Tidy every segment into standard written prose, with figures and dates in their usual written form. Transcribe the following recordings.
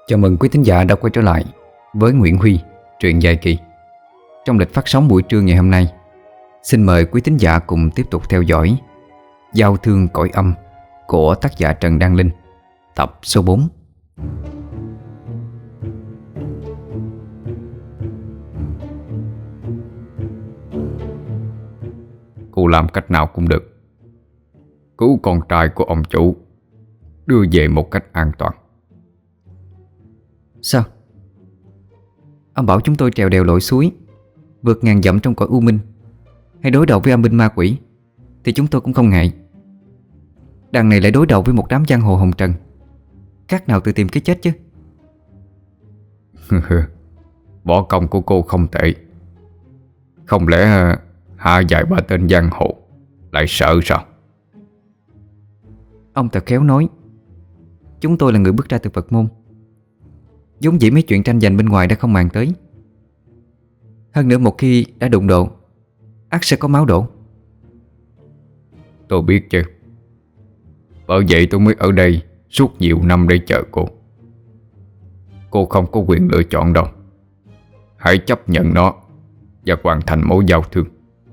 Chào mừng quý thính giả đã quay trở lại với Nguyễn Huy, truyện dài kỳ. Trong lịch phát sóng buổi trưa ngày hôm nay, xin mời quý thính giả cùng tiếp tục theo dõi Giao thương cõi âm của tác giả Trần Đăng Linh, tập số 4. Cô làm cách nào cũng được, cứu con trai của ông chủ đưa về một cách an toàn. Sao? Ông bảo chúng tôi trèo đèo lội suối, vượt ngàn dặm trong cõi u minh, hay đối đầu với âm binh ma quỷ thì chúng tôi cũng không ngại. Đằng này lại đối đầu với một đám giang hồ hồng trần, khác nào tự tìm cái chết chứ. Võ công của cô không tệ. Không lẽ hạ vài ba tên giang hồ lại sợ sao? Ông thật khéo nói. Chúng tôi là người bước ra từ Phật môn, vốn dĩ mấy chuyện tranh giành bên ngoài đã không màng tới. Hơn nữa một khi đã đụng độ, ắt sẽ có máu đổ. Tôi biết chứ. Bởi vậy tôi mới ở đây suốt nhiều năm để chờ cô. Cô không có quyền lựa chọn đâu. Hãy chấp nhận nó và hoàn thành mối giao thương.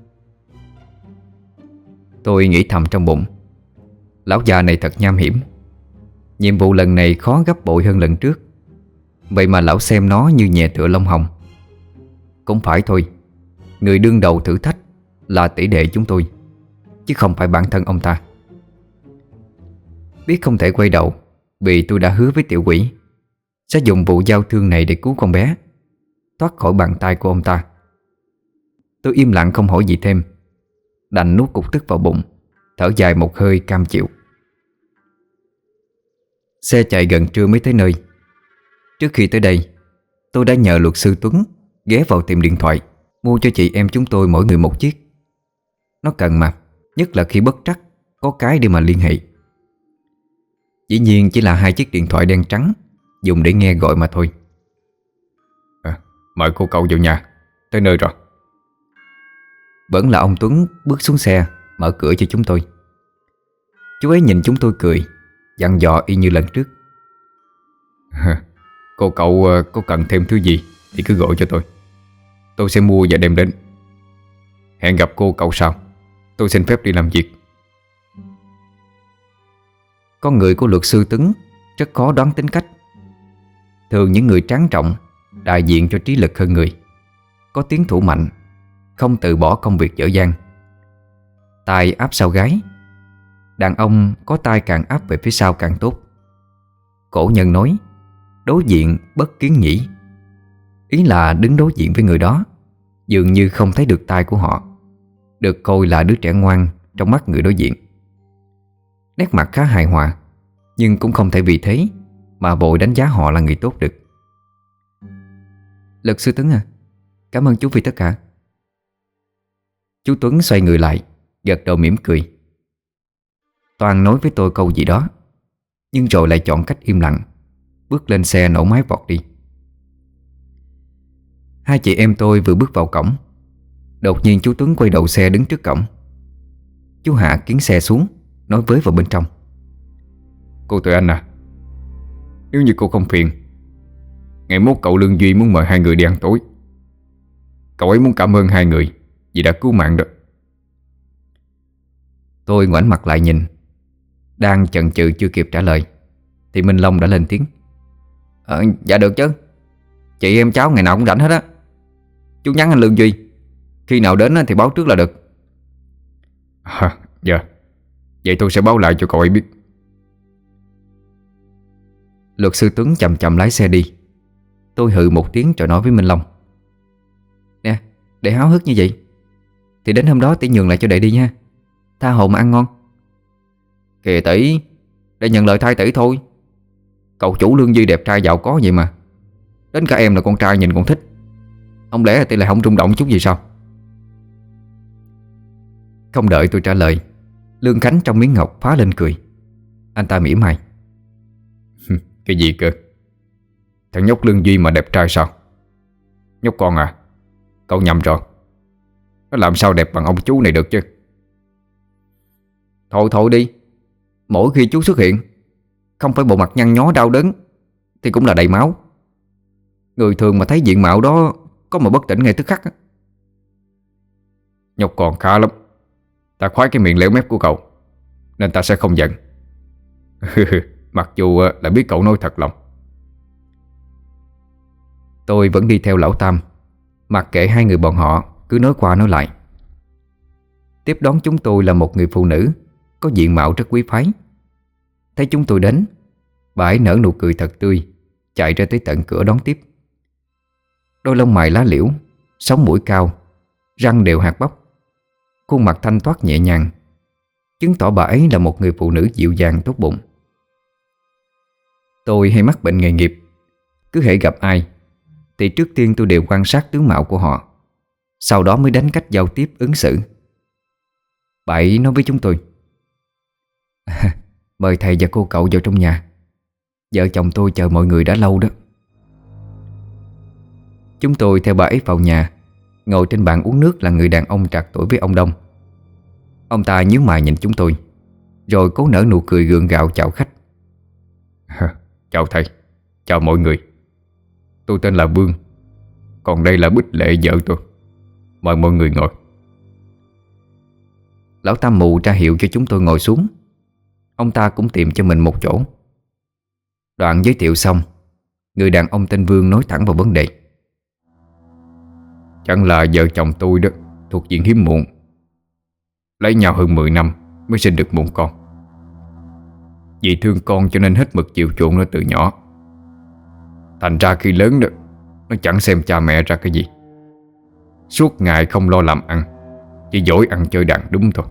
Tôi nghĩ thầm trong bụng, lão già này thật nham hiểm. Nhiệm vụ lần này khó gấp bội hơn lần trước, vậy mà lão xem nó như nhẹ tựa lông hồng. Cũng phải thôi, người đương đầu thử thách là tỷ đệ chúng tôi, chứ không phải bản thân ông ta. Biết không thể quay đầu, vì tôi đã hứa với tiểu quỷ sẽ dùng vụ giao thương này để cứu con bé thoát khỏi bàn tay của ông ta. Tôi im lặng không hỏi gì thêm, đành nuốt cục tức vào bụng, thở dài một hơi cam chịu. Xe chạy gần trưa mới tới nơi. Trước khi tới đây, tôi đã nhờ luật sư Tuấn ghé vào tiệm điện thoại mua cho chị em chúng tôi mỗi người một chiếc. Nó cần mà, nhất là khi bất trắc có cái để mà liên hệ. Dĩ nhiên chỉ là hai chiếc điện thoại đen trắng dùng để nghe gọi mà thôi. Mời cô cậu vào nhà. Tới nơi rồi. Vẫn là ông Tuấn bước xuống xe mở cửa cho chúng tôi. Chú ấy nhìn chúng tôi cười, dặn dò y như lần trước. Cô cậu có cần thêm thứ gì thì cứ gọi cho tôi sẽ mua và đem đến. Hẹn gặp cô cậu sau. Tôi xin phép đi làm việc. Con người của luật sư Tuấn rất khó đoán tính cách. Thường những người tráng trọng, đại diện cho trí lực hơn người, có tiến thủ mạnh, không từ bỏ công việc dở dang. Tài áp sau gái. Đàn ông có tay càng áp về phía sau càng tốt. Cổ nhân nói đối diện bất kiến nhĩ, ý là đứng đối diện với người đó dường như không thấy được tay của họ, được coi là đứa trẻ ngoan trong mắt người đối diện. Nét mặt khá hài hòa, nhưng cũng không thể vì thế mà vội đánh giá họ là người tốt được. Luật sư Tuấn à, cảm ơn chú vì tất cả. Chú Tuấn xoay người lại, gật đầu mỉm cười. Toàn nói với tôi câu gì đó, nhưng rồi lại chọn cách im lặng, bước lên xe nổ máy vọt đi. Hai chị em tôi vừa bước vào cổng, đột nhiên chú Tuấn quay đầu xe đứng trước cổng. Chú hạ kiến xe xuống, nói với vào bên trong. Cô Tuệ Anh à, nếu như cô không phiền, ngày mốt cậu Lương Duy muốn mời hai người đi ăn tối. Cậu ấy muốn cảm ơn hai người vì đã cứu mạng đó. Tôi ngoảnh mặt lại nhìn. Đang chần chừ chưa kịp trả lời thì Minh Long đã lên tiếng. Dạ được chứ. Chị em cháu ngày nào cũng rảnh hết á. Chú nhắn anh Lương Duy, khi nào đến thì báo trước là được. Dạ. Vậy tôi sẽ báo lại cho cậu ấy biết. Luật sư Tuấn chậm chậm lái xe đi. Tôi hừ một tiếng rồi nói với Minh Long. Nè, để háo hức như vậy thì đến hôm đó tỷ nhường lại cho đệ đi nha. Tha hồ mà ăn ngon. Kìa tỷ, để nhận lời thay tỷ thôi. Cậu chủ Lương Duy đẹp trai giàu có vậy mà. Đến cả em là con trai nhìn còn thích. Không lẽ tỷ lại không rung động chút gì sao? Không đợi tôi trả lời, Lương Khánh trong miếng ngọc phá lên cười. Anh ta mỉa mai. Cái gì cơ? Thằng nhóc Lương Duy mà đẹp trai sao? Nhóc con à, cậu nhầm rồi. Nó làm sao đẹp bằng ông chú này được chứ? Thôi thôi đi. Mỗi khi chú xuất hiện, không phải bộ mặt nhăn nhó đau đớn thì cũng là đầy máu. Người thường mà thấy diện mạo đó có mà bất tỉnh ngay tức khắc á. Nhóc còn khá lắm. Ta khoái cái miệng lẻo mép của cậu, nên ta sẽ không giận. Mặc dù là biết cậu nói thật lòng. Tôi vẫn đi theo lão Tam, mặc kệ hai người bọn họ cứ nói qua nói lại. Tiếp đón chúng tôi là một người phụ nữ có diện mạo rất quý phái. Thấy chúng tôi đến, bà ấy nở nụ cười thật tươi, chạy ra tới tận cửa đón tiếp. Đôi lông mày lá liễu, sống mũi cao, răng đều hạt bắp, khuôn mặt thanh thoát nhẹ nhàng, chứng tỏ bà ấy là một người phụ nữ dịu dàng tốt bụng. Tôi hay mắc bệnh nghề nghiệp, cứ hễ gặp ai thì trước tiên tôi đều quan sát tướng mạo của họ, sau đó mới đánh cách giao tiếp ứng xử. Bà ấy nói với chúng tôi: Mời thầy và cô cậu vào trong nhà. Vợ chồng tôi chờ mọi người đã lâu đó. Chúng tôi theo bà ấy vào nhà. Ngồi trên bàn uống nước là người đàn ông trạc tuổi với ông Đông. Ông ta nhíu mày nhìn chúng tôi, rồi cố nở nụ cười gượng gạo chào khách. Chào thầy, chào mọi người. Tôi tên là Vương, còn đây là Bích Lệ vợ tôi. Mời mọi người ngồi. Lão Tam Mù ra hiệu cho chúng tôi ngồi xuống. Ông ta cũng tìm cho mình một chỗ. Đoạn giới thiệu xong, người đàn ông tên Vương nói thẳng vào vấn đề. Chẳng là vợ chồng tôi đó, thuộc diện hiếm muộn, lấy nhau hơn 10 năm mới sinh được một con. Vì thương con cho nên hết mực chiều chuộng nó từ nhỏ. Thành ra khi lớn đó, nó chẳng xem cha mẹ ra cái gì. Suốt ngày không lo làm ăn, chỉ giỏi ăn chơi đàn đúng thôi.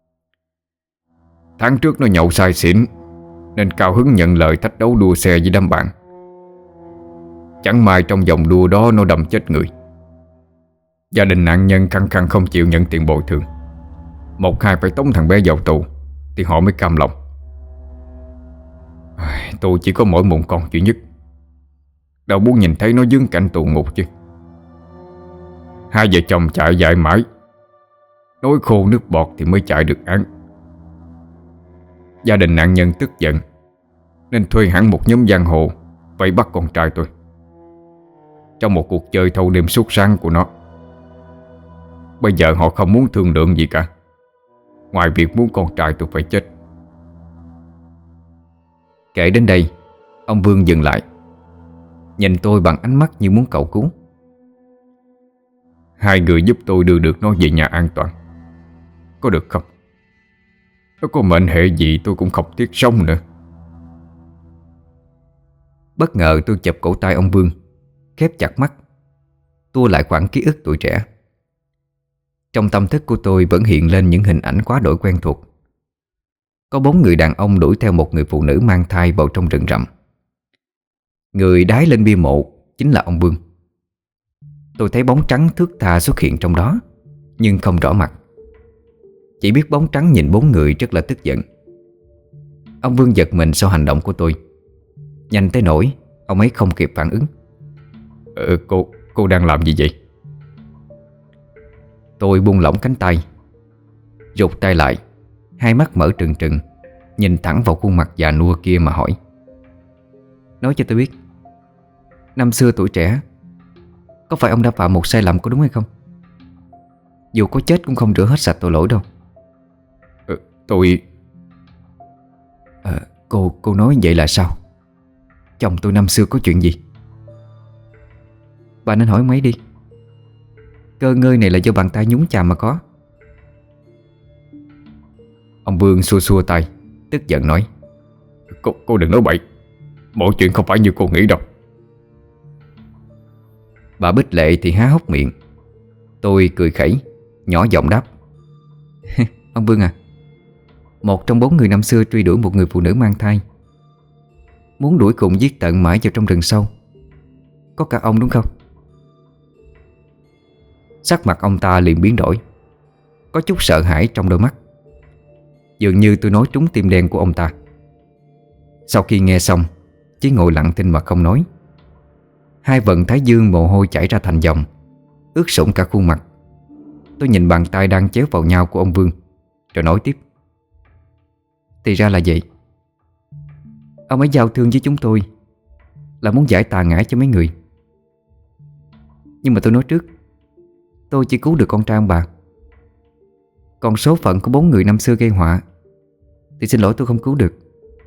Tháng trước nó nhậu say xỉn, nên cao hứng nhận lời thách đấu đua xe với đám bạn. Chẳng may trong vòng đua đó nó đâm chết người. Gia đình nạn nhân khăng khăng không chịu nhận tiền bồi thường. Một hai phải tống thằng bé vào tù thì họ mới cam lòng. Tôi chỉ có mỗi một con duy nhất, đâu muốn nhìn thấy nó dướng cảnh tù ngục chứ. Hai vợ chồng chạy dài mãi, nói khô nước bọt thì mới chạy được án. Gia đình nạn nhân tức giận nên thuê hẳn một nhóm giang hồ vây bắt con trai tôi. Trong một cuộc chơi thâu đêm suốt sáng của nó, bây giờ họ không muốn thương lượng gì cả, ngoài việc muốn con trai tôi phải chết. Kể đến đây, ông Vương dừng lại, nhìn tôi bằng ánh mắt như muốn cầu cứu. Hai người giúp tôi đưa được nó về nhà an toàn, có được không? Nó có mệnh hệ gì tôi cũng không tiếc sống nữa. Bất ngờ tôi chụp cổ tay ông Vương, khép chặt mắt, tua lại khoảng ký ức tuổi trẻ. Trong tâm thức của tôi vẫn hiện lên những hình ảnh quá đổi quen thuộc. Có 4 người đàn ông đuổi theo một người phụ nữ mang thai vào trong rừng rậm. Người đái lên bia mộ chính là ông Vương. Tôi thấy bóng trắng thướt tha xuất hiện trong đó, nhưng không rõ mặt. Chỉ biết bóng trắng nhìn 4 người rất là tức giận. Ông Vương giật mình sau hành động của tôi, nhanh tới nỗi ông ấy không kịp phản ứng. Cô đang làm gì vậy? Tôi buông lỏng cánh tay, rụt tay lại, hai mắt mở trừng trừng, nhìn thẳng vào khuôn mặt già nua kia mà hỏi: Nói cho tôi biết, năm xưa tuổi trẻ, có phải ông đã phạm một sai lầm có đúng hay không? Dù có chết cũng không rửa hết sạch tội lỗi đâu. Tôi... Cô nói vậy là sao? Chồng tôi năm xưa có chuyện gì? Bà nên hỏi mấy đi. Cơ ngơi này là do bàn tay nhúng chàm mà có. Ông Vương xua xua tay, tức giận nói: Cô đừng nói bậy, mọi chuyện không phải như cô nghĩ đâu. Bà Bích Lệ thì há hốc miệng. Tôi cười khẩy, nhỏ giọng đáp: Ông Vương à, một trong 4 người năm xưa truy đuổi một người phụ nữ mang thai, muốn đuổi cùng giết tận mãi vào trong rừng sâu. Có cả ông đúng không? Sắc mặt ông ta liền biến đổi, có chút sợ hãi trong đôi mắt. Dường như tôi nói trúng tim đen của ông ta. Sau khi nghe xong, chỉ ngồi lặng thinh mà không nói. Hai vần thái dương mồ hôi chảy ra thành dòng, ướt sũng cả khuôn mặt. Tôi nhìn bàn tay đang chéo vào nhau của ông Vương, rồi nói tiếp: Thì ra là vậy. Ông ấy giao thương với chúng tôi, là muốn giải tà ngải cho mấy người. Nhưng mà tôi nói trước, tôi chỉ cứu được con trai ông bà. Còn số phận của 4 người năm xưa gây họa thì xin lỗi tôi không cứu được.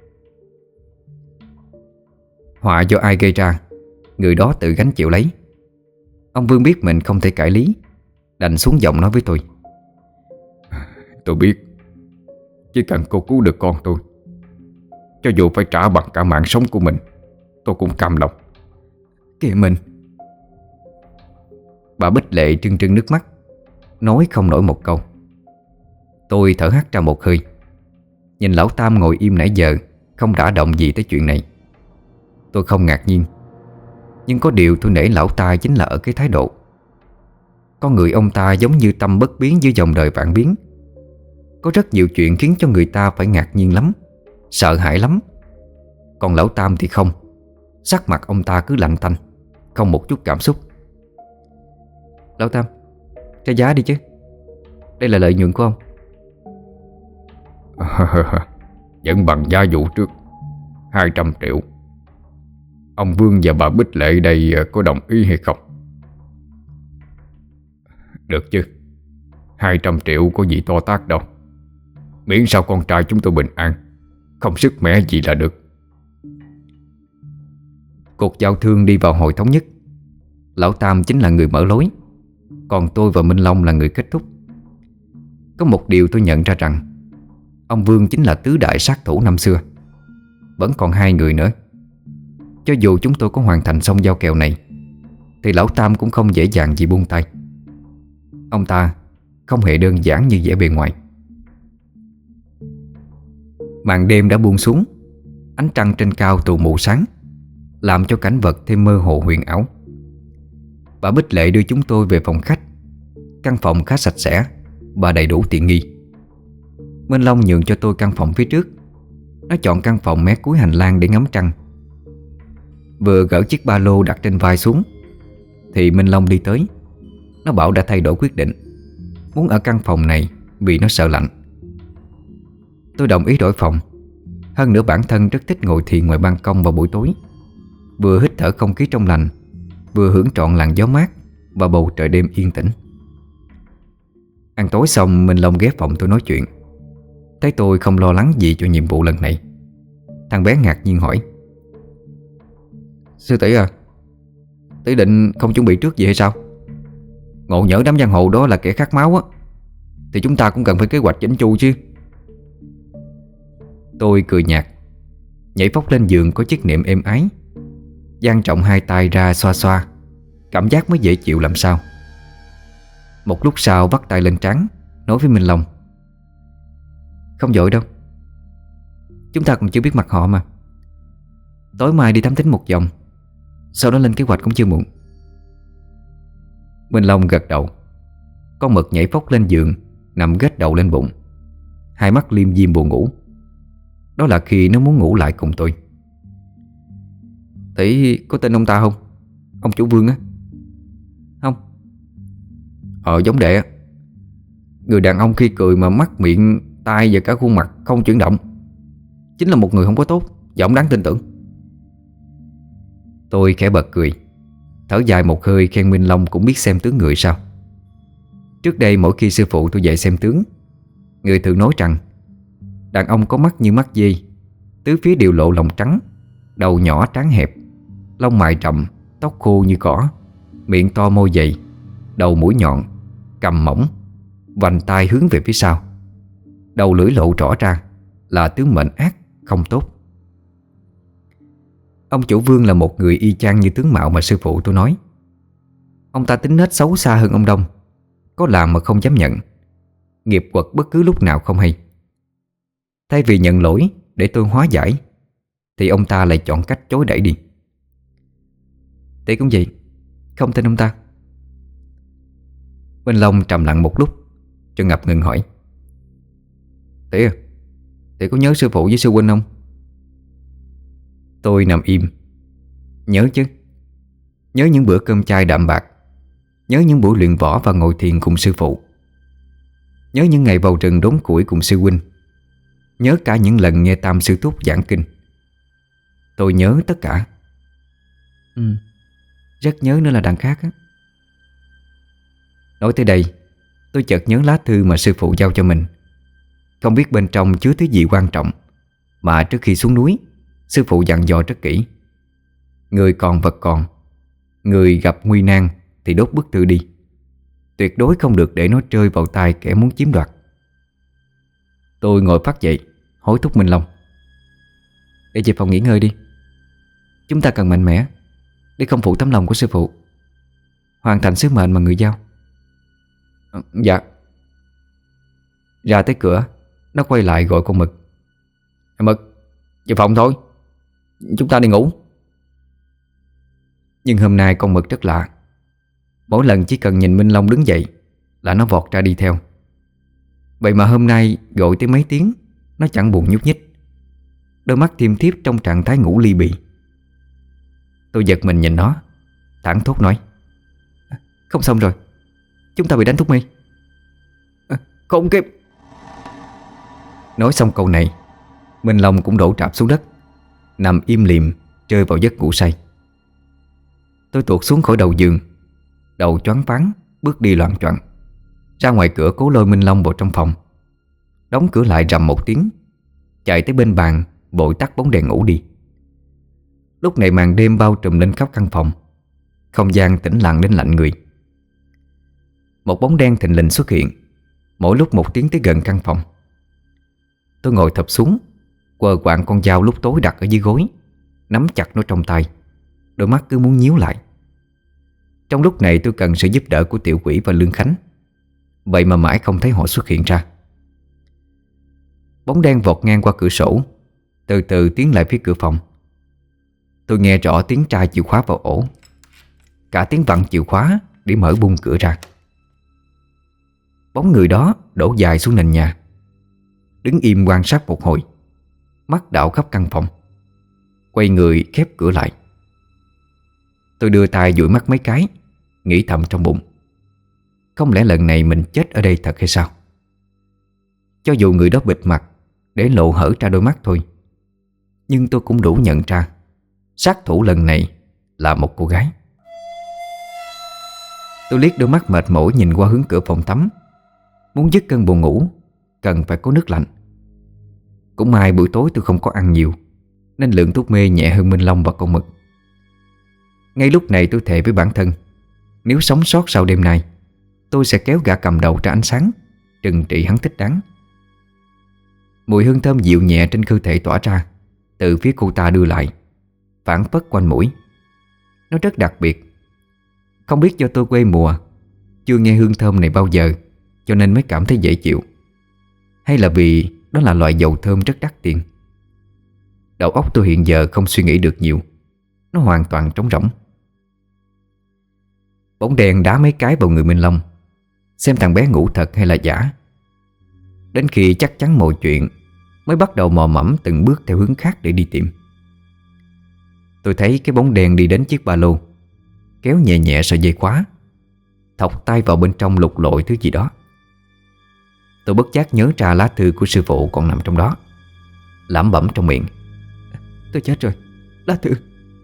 Họa do ai gây ra, người đó tự gánh chịu lấy. Ông Vương biết mình không thể cãi lý, đành xuống giọng nói với tôi. Tôi biết. Chỉ cần cô cứu được con tôi, cho dù phải trả bằng cả mạng sống của mình, tôi cũng cam lòng. Kìa mình. Bà Bích Lệ trưng trưng nước mắt, nói không nổi một câu. Tôi thở hắt ra một hơi, nhìn lão Tam ngồi im nãy giờ, không đả động gì tới chuyện này. Tôi không ngạc nhiên, nhưng có điều tôi nể lão ta chính là ở cái thái độ. Con người ông ta giống như tâm bất biến giữa dòng đời vạn biến. Có rất nhiều chuyện khiến cho người ta phải ngạc nhiên lắm, sợ hãi lắm. Còn lão Tam thì không. Sắc mặt ông ta cứ lạnh tanh, không một chút cảm xúc. Lão Tam, trả giá đi chứ. Đây là lợi nhuận của ông. Vẫn bằng giá vụ trước, 200 triệu. Ông Vương và bà Bích Lệ đây có đồng ý hay không? Được chứ, 200 triệu có gì to tát đâu. Miễn sao con trai chúng tôi bình an, không sức mẻ gì là được. Cuộc giao thương đi vào hồi thống nhất. Lão Tam chính là người mở lối, còn tôi và Minh Long là người kết thúc. Có một điều tôi nhận ra rằng ông Vương chính là tứ đại sát thủ năm xưa. Vẫn còn 2 người nữa. Cho dù chúng tôi có hoàn thành xong giao kèo này thì lão Tam cũng không dễ dàng gì buông tay. Ông ta không hề đơn giản như vẻ bề ngoài. Màn đêm đã buông xuống, ánh trăng trên cao tù mù sáng, làm cho cảnh vật thêm mơ hồ huyền ảo. Bà Bích Lệ đưa chúng tôi về phòng khách. Căn phòng khá sạch sẽ và đầy đủ tiện nghi. Minh Long nhường cho tôi căn phòng phía trước. Nó chọn căn phòng mé cuối hành lang để ngắm trăng. Vừa gỡ chiếc ba lô đặt trên vai xuống thì Minh Long đi tới. Nó bảo đã thay đổi quyết định, muốn ở căn phòng này vì nó sợ lạnh. Tôi đồng ý đổi phòng. Hơn nữa bản thân rất thích ngồi thiền ngoài ban công vào buổi tối, vừa hít thở không khí trong lành, vừa hưởng trọn làn gió mát và bầu trời đêm yên tĩnh. Ăn tối xong, Minh Long ghé phòng tôi nói chuyện. Thấy tôi không lo lắng gì cho nhiệm vụ lần này, thằng bé ngạc nhiên hỏi: Sư tỷ à, tỷ định không chuẩn bị trước gì hay sao? Ngộ nhỡ đám giang hồ đó là kẻ khát máu á, thì chúng ta cũng cần phải kế hoạch chỉnh chu chứ. Tôi cười nhạt, nhảy phóc lên giường có chiếc nệm êm ái, dang trọng 2 tay ra xoa xoa. Cảm giác mới dễ chịu làm sao. Một lúc sau vắt tay lên trán, nói với Minh Long: Không vội đâu, chúng ta còn chưa biết mặt họ mà. Tối mai đi thám thính một vòng, sau đó lên kế hoạch cũng chưa muộn. Minh Long gật đầu. Con mực nhảy phóc lên giường, nằm ghét đầu lên bụng, 2 mắt liêm diêm buồn ngủ. Đó là khi nó muốn ngủ lại cùng tôi. Tỷ có tên ông ta không? Ông chủ Vương á. Không. Giống đệ á. Người đàn ông khi cười mà mắt miệng tai và cả khuôn mặt không chuyển động, chính là một người không có tốt, và ông đáng tin tưởng. Tôi khẽ bật cười, thở dài một hơi khen Minh Long cũng biết xem tướng người sao. Trước đây mỗi khi sư phụ tôi dạy xem tướng, người thường nói rằng đàn ông có mắt như mắt dê, tứ phía đều lộ lòng trắng, đầu nhỏ trán hẹp, lông mày rậm, tóc khô như cỏ, miệng to môi dày, đầu mũi nhọn, cằm mỏng, vành tai hướng về phía sau, đầu lưỡi lộ rõ ra, là tướng mệnh ác, không tốt. Ông chủ Vương là một người y chang như tướng mạo mà sư phụ tôi nói. Ông ta tính nết xấu xa hơn ông Đông, có làm mà không dám nhận, nghiệp quật bất cứ lúc nào không hay. Thay vì nhận lỗi để tôi hóa giải, thì ông ta lại chọn cách chối đẩy đi. Tỷ cũng vậy, không tin ông ta. Minh Long trầm lặng một lúc cho ngập ngừng hỏi: Tỷ à, tỷ có nhớ sư phụ với sư huynh không? Tôi nằm im. Nhớ chứ. Nhớ những bữa cơm chay đạm bạc, nhớ những buổi luyện võ và ngồi thiền cùng sư phụ, nhớ những ngày vào rừng đốn củi cùng sư huynh, nhớ cả những lần nghe Tam sư thúc giảng kinh. Tôi nhớ tất cả. Ừ, rất nhớ nữa là đằng khác á. Nói tới đây, tôi chợt nhớ lá thư mà sư phụ giao cho mình. Không biết bên trong chứa thứ gì quan trọng, mà trước khi xuống núi, sư phụ dặn dò rất kỹ. Người còn vật còn, người gặp nguy nan thì đốt bức thư đi. Tuyệt đối không được để nó rơi vào tay kẻ muốn chiếm đoạt. Tôi ngồi phát dậy, hối thúc Minh Long: để về phòng nghỉ ngơi đi. Chúng ta cần mạnh mẽ để không phụ tấm lòng của sư phụ, hoàn thành sứ mệnh mà người giao. Dạ. Ra tới cửa, nó quay lại gọi con Mực: Mực, về phòng thôi, chúng ta đi ngủ. Nhưng hôm nay con Mực rất lạ. Mỗi lần chỉ cần nhìn Minh Long đứng dậy là nó vọt ra đi theo. Vậy mà hôm nay gọi tới mấy tiếng, nó chẳng buồn nhúc nhích, đôi mắt thiêm thiếp trong trạng thái ngủ ly bì. Tôi giật mình nhìn nó, thảng thốt nói: không xong rồi, chúng ta bị đánh thuốc mê. Không kịp. Nói xong câu này, Minh Long cũng đổ rạp xuống đất, nằm im lìm rơi vào giấc ngủ say. Tôi tuột xuống khỏi đầu giường, đầu choáng váng, bước đi loạng choạng ra ngoài cửa, cố lôi Minh Long vào trong phòng, đóng cửa lại rầm một tiếng, chạy tới bên bàn vội tắt bóng đèn ngủ đi. Lúc này màn đêm bao trùm lên khắp căn phòng, không gian tĩnh lặng đến lạnh người. Một bóng đen thình lình xuất hiện, mỗi lúc một tiến tới gần căn phòng. Tôi ngồi thụp xuống, quờ quạng con dao lúc tối đặt ở dưới gối, nắm chặt nó trong tay, đôi mắt cứ muốn nhíu lại. Trong lúc này tôi cần sự giúp đỡ của Tiểu Quỷ và Lương Khánh, vậy mà mãi không thấy họ xuất hiện ra. Bóng đen vọt ngang qua cửa sổ, từ từ tiến lại phía cửa phòng. Tôi nghe rõ tiếng trai chìa khóa vào ổ, cả tiếng vặn chìa khóa để mở bung cửa ra. Bóng người đó đổ dài xuống nền nhà, đứng im quan sát một hồi, mắt đảo khắp căn phòng, quay người khép cửa lại. Tôi đưa tay dụi mắt mấy cái, nghĩ thầm trong bụng: không lẽ lần này mình chết ở đây thật hay sao? Cho dù người đó bịt mặt để lộ hở ra đôi mắt thôi, nhưng tôi cũng đủ nhận ra sát thủ lần này là một cô gái. Tôi liếc đôi mắt mệt mỏi nhìn qua hướng cửa phòng tắm. Muốn dứt cơn buồn ngủ cần phải có nước lạnh. Cũng may buổi tối tôi không có ăn nhiều, nên lượng thuốc mê nhẹ hơn Minh Long và con Mực. Ngay lúc này tôi thề với bản thân, nếu sống sót sau đêm nay, tôi sẽ kéo gã cầm đầu ra ánh sáng, trừng trị hắn thích đáng. Mùi hương thơm dịu nhẹ trên cơ thể tỏa ra từ phía cô ta đưa lại, phảng phất quanh mũi. Nó rất đặc biệt. Không biết do tôi quê mùa, chưa nghe hương thơm này bao giờ, cho nên mới cảm thấy dễ chịu, hay là vì đó là loại dầu thơm rất đắt tiền. Đầu óc tôi hiện giờ không suy nghĩ được nhiều, nó hoàn toàn trống rỗng. Bóng đèn đá mấy cái vào người Minh Long, xem thằng bé ngủ thật hay là giả. Đến khi chắc chắn mọi chuyện, mới bắt đầu mò mẫm từng bước theo hướng khác để đi tìm. Tôi thấy cái bóng đèn đi đến chiếc ba lô, kéo nhẹ nhẹ sợi dây khóa, thọc tay vào bên trong lục lọi thứ gì đó. Tôi bất giác nhớ ra lá thư của sư phụ còn nằm trong đó, lẩm bẩm trong miệng: tôi chết rồi, lá thư.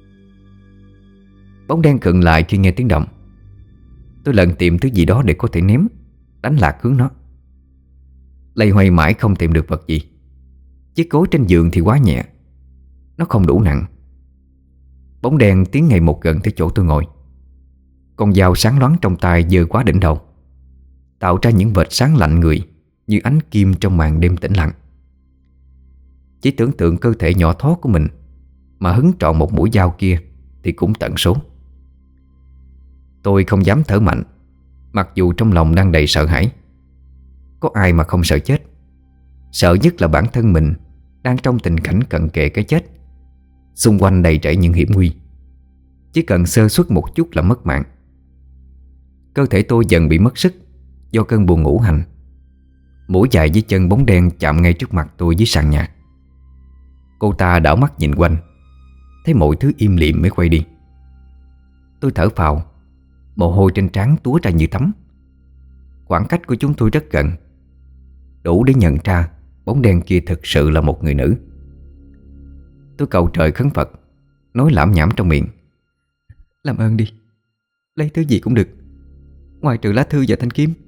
Bóng đen khựng lại khi nghe tiếng động. Tôi lần tìm thứ gì đó để có thể ném, đánh lạc hướng nó. Lây hoay mãi không tìm được vật gì. Chiếc gối trên giường thì quá nhẹ, nó không đủ nặng. Bóng đen tiến ngày một gần tới chỗ tôi ngồi. Con dao sáng loáng trong tay giơ quá đỉnh đầu, tạo ra những vệt sáng lạnh người như ánh kim trong màn đêm tĩnh lặng. Chỉ tưởng tượng cơ thể nhỏ thó của mình mà hứng trọn một mũi dao kia thì cũng tận số. Tôi không dám thở mạnh, mặc dù trong lòng đang đầy sợ hãi. Có ai mà không sợ chết? Sợ nhất là bản thân mình đang trong tình cảnh cận kề cái chết. Xung quanh đầy rẫy những hiểm nguy, chỉ cần sơ suất một chút là mất mạng. Cơ thể tôi dần bị mất sức do cơn buồn ngủ hành. Mũi dài dưới chân bóng đen chạm ngay trước mặt tôi dưới sàn nhà. Cô ta đảo mắt nhìn quanh, thấy mọi thứ im lìm mới quay đi. Tôi thở phào, mồ hôi trên trán túa ra như tắm. Khoảng cách của chúng tôi rất gần, đủ để nhận ra bóng đen kia thực sự là một người nữ. Tôi cầu trời khấn Phật, nói lảm nhảm trong miệng: Làm ơn đi, lấy thứ gì cũng được, ngoài trừ lá thư và thanh kiếm.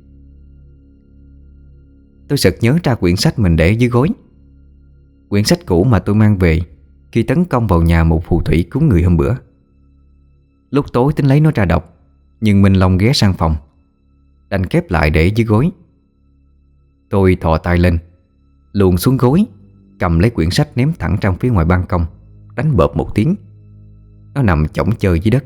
Tôi sực nhớ ra quyển sách mình để dưới gối. Quyển sách cũ mà tôi mang về khi tấn công vào nhà một phù thủy cứu người hôm bữa. Lúc tối tính lấy nó ra đọc, nhưng Minh Long ghé sang phòng, đành khép lại để dưới gối. Tôi thò tay lên, luồn xuống gối, cầm lấy quyển sách ném thẳng ra phía ngoài ban công, đánh bợp một tiếng. Nó nằm chõng chơi dưới đất.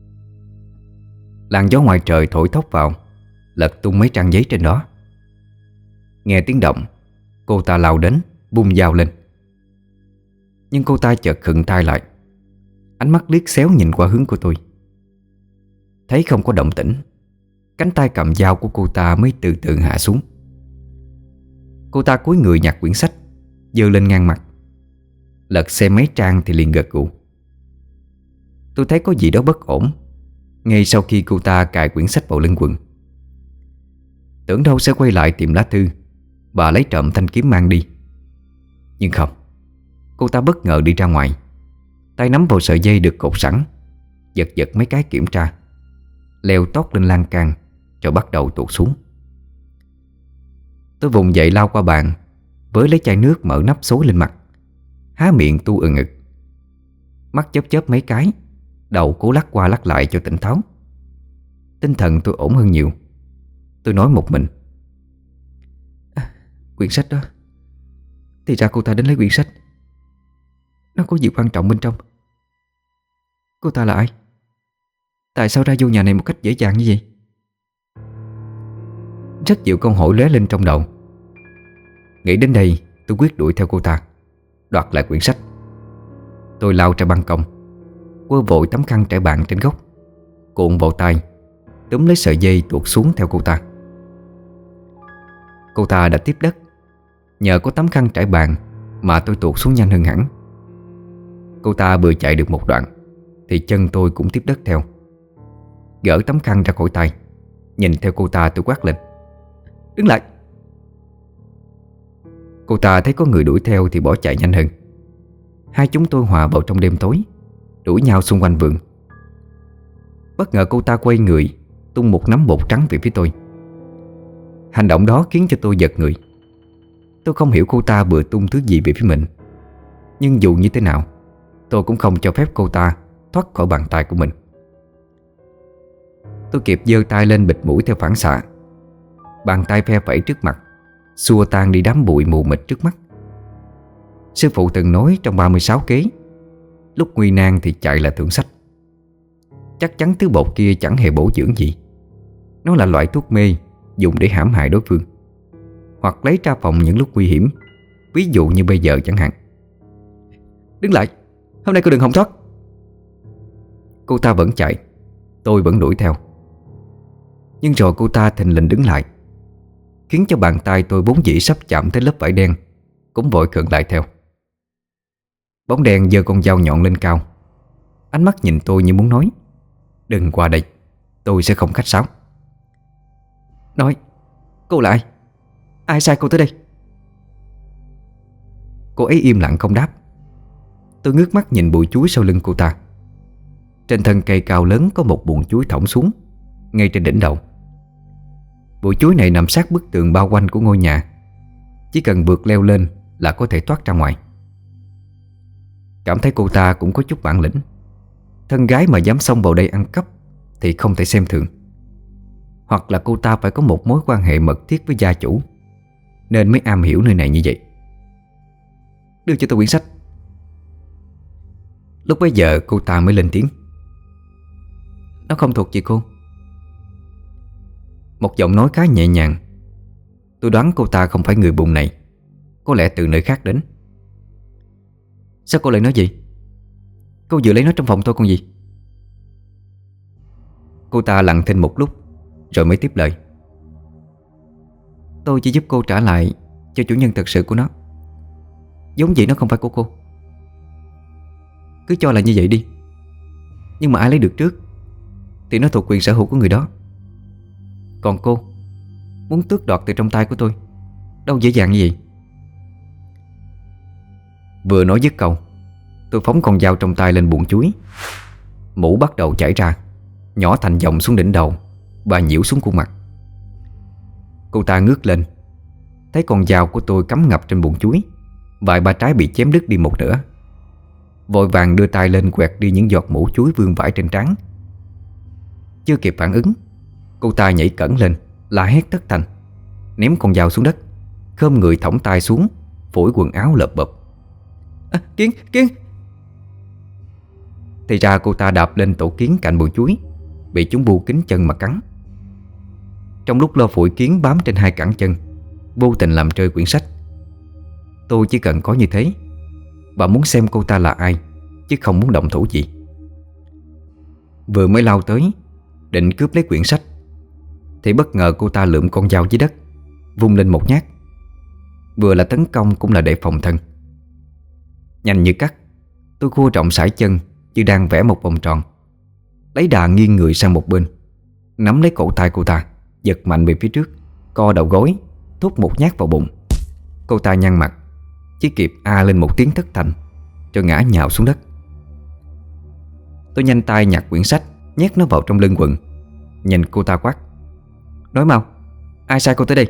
Làn gió ngoài trời thổi thốc vào, lật tung mấy trang giấy trên đó. Nghe tiếng động, cô ta lao đến, vung dao lên. Nhưng cô ta chợt khựng tay lại, ánh mắt liếc xéo nhìn qua hướng của tôi. Thấy không có động tĩnh, cánh tay cầm dao của cô ta mới từ từ hạ xuống. Cô ta cúi người nhặt quyển sách, giơ lên ngang mặt, lật xem mấy trang thì liền gật gù. Tôi thấy có gì đó bất ổn ngay sau khi cô ta cài quyển sách vào lưng quần. Tưởng đâu sẽ quay lại tìm lá thư và lấy trộm thanh kiếm mang đi. Nhưng không, cô ta bất ngờ đi ra ngoài, tay nắm vào sợi dây được cột sẵn, giật giật mấy cái kiểm tra, leo tót lên lan can rồi bắt đầu tuột xuống. Tôi vùng dậy lao qua bàn, với lấy chai nước mở nắp xối lên mặt, há miệng tu ngực. Mắt chớp chớp mấy cái, đầu cố lắc qua lắc lại cho tỉnh táo. Tinh thần tôi ổn hơn nhiều. Tôi nói một mình: quyển sách đó, thì ra cô ta đến lấy quyển sách. Nó có gì quan trọng bên trong. Cô ta là ai? Tại sao ra vô nhà này một cách dễ dàng như vậy? Rất nhiều câu hỏi lóe lên trong đầu. Nghĩ đến đây, tôi quyết đuổi theo cô ta, đoạt lại quyển sách. Tôi lao ra ban công, quơ vội tấm khăn trải bàn trên góc, cuộn vào tay, túm lấy sợi dây tuột xuống theo cô ta. Cô ta đã tiếp đất. Nhờ có tấm khăn trải bàn mà tôi tuột xuống nhanh hơn hẳn. Cô ta vừa chạy được một đoạn thì chân tôi cũng tiếp đất theo. Gỡ tấm khăn ra khỏi tay, nhìn theo cô ta, tôi quát lên: đứng lại! Cô ta thấy có người đuổi theo thì bỏ chạy nhanh hơn. Hai chúng tôi hòa vào trong đêm tối, đuổi nhau xung quanh vườn. Bất ngờ cô ta quay người, tung một nắm bột trắng về phía tôi. Hành động đó khiến cho tôi giật người. Tôi không hiểu cô ta vừa tung thứ gì về phía mình, nhưng dù như thế nào, tôi cũng không cho phép cô ta thoát khỏi bàn tay của mình. Tôi kịp giơ tay lên bịt mũi theo phản xạ. Bàn tay phe phẩy trước mặt, xua tan đi đám bụi mù mịt trước mắt. Sư phụ từng nói trong 36 kế, lúc nguy nan thì chạy là thượng sách. Chắc chắn thứ bột kia chẳng hề bổ dưỡng gì. Nó là loại thuốc mê dùng để hãm hại đối phương, hoặc lấy ra phòng những lúc nguy hiểm, ví dụ như bây giờ chẳng hạn. Đứng lại! Hôm nay cô đừng hòng thoát! Cô ta vẫn chạy, tôi vẫn đuổi theo. Nhưng rồi cô ta thình lình đứng lại, khiến cho bàn tay tôi vốn dĩ sắp chạm tới lớp vải đen cũng vội khựng lại theo. Bóng đen giơ con dao nhọn lên cao, ánh mắt nhìn tôi như muốn nói: đừng qua đây, tôi sẽ không khách sáo. Nói, cô là ai? Ai sai cô tới đây? Cô ấy im lặng không đáp. Tôi ngước mắt nhìn bụi chuối sau lưng cô ta. Trên thân cây cao lớn có một buồng chuối thõng xuống ngay trên đỉnh đầu. Bụi chuối này nằm sát bức tường bao quanh của ngôi nhà, chỉ cần vượt leo lên là có thể thoát ra ngoài. Cảm thấy cô ta cũng có chút bản lĩnh. Thân gái mà dám xông vào đây ăn cắp thì không thể xem thường. Hoặc là cô ta phải có một mối quan hệ mật thiết với gia chủ, nên mới am hiểu nơi này như vậy. Đưa cho tôi quyển sách. Lúc bấy giờ cô ta mới lên tiếng: nó không thuộc về cô. Một giọng nói khá nhẹ nhàng. Tôi đoán cô ta không phải người vùng này, có lẽ từ nơi khác đến. Sao cô lại nói gì? Cô vừa lấy nó trong phòng tôi còn gì? Cô ta lặng thinh một lúc rồi mới tiếp lời: tôi chỉ giúp cô trả lại cho chủ nhân thật sự của nó. Giống vậy nó không phải của cô. Cứ cho là như vậy đi. Nhưng mà ai lấy được trước thì nó thuộc quyền sở hữu của người đó. Còn cô muốn tước đoạt từ trong tay của tôi đâu dễ dàng như vậy. Vừa nói dứt câu, tôi phóng con dao trong tay lên buồng chuối. Mũ bắt đầu chảy ra, nhỏ thành dòng xuống đỉnh đầu và nhiễu xuống khuôn mặt. Cô ta ngước lên, thấy con dao của tôi cắm ngập trên bụng chuối, vài ba trái bị chém đứt đi một nửa. Vội vàng đưa tay lên quẹt đi những giọt mũ chuối vương vãi trên trán. Chưa kịp phản ứng, cô ta nhảy cẫng lên, la hét thất thanh, ném con dao xuống đất, khom người thõng tay xuống, phủi quần áo lợp bợp. Kiến, Kiến! Thì ra cô ta đạp lên tổ kiến cạnh bụi chuối, bị chúng bu kính chân mà cắn. Trong lúc lo phủi kiến bám trên hai cẳng chân, vô tình làm rơi quyển sách. Tôi chỉ cần có như thế và muốn xem cô ta là ai, chứ không muốn động thủ gì. Vừa mới lao tới định cướp lấy quyển sách thì bất ngờ cô ta lượm con dao dưới đất, vung lên một nhát. Vừa là tấn công cũng là để phòng thân. Nhanh như cắt, tôi khua trọng sải chân như đang vẽ một vòng tròn, lấy đà nghiêng người sang một bên, nắm lấy cổ tay cô ta, giật mạnh về phía trước, co đầu gối, thúc một nhát vào bụng. Cô ta nhăn mặt, chỉ kịp a lên một tiếng thất thanh rồi ngã nhào xuống đất. Tôi nhanh tay nhặt quyển sách, nhét nó vào trong lưng quần, nhìn cô ta quát: "Nói mau, ai sai cô tới đây?"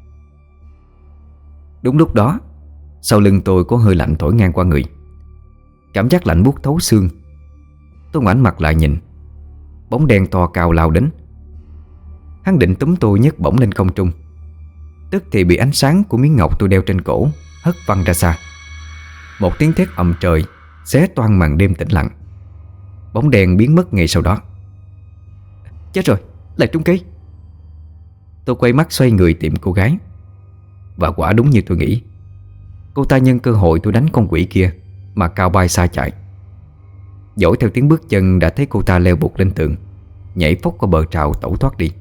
Đúng lúc đó, sau lưng tôi có hơi lạnh thổi ngang qua người, cảm giác lạnh buốt thấu xương. Tôi ngoảnh mặt lại nhìn, bóng đen to cao lao đến. Hắn định túm tôi nhấc bổng lên không trung, tức thì bị ánh sáng của miếng ngọc tôi đeo trên cổ hất văng ra xa. Một tiếng thét ầm trời xé toang màn đêm tĩnh lặng. Bóng đen biến mất ngay sau đó. Chết rồi, lại trúng kế. Tôi quay mắt xoay người tìm cô gái. Và quả đúng như tôi nghĩ, cô ta nhân cơ hội tôi đánh con quỷ kia mà cao bay xa chạy. Dõi theo tiếng bước chân đã thấy cô ta leo bụt lên tường, nhảy phóc qua bờ trào tẩu thoát đi.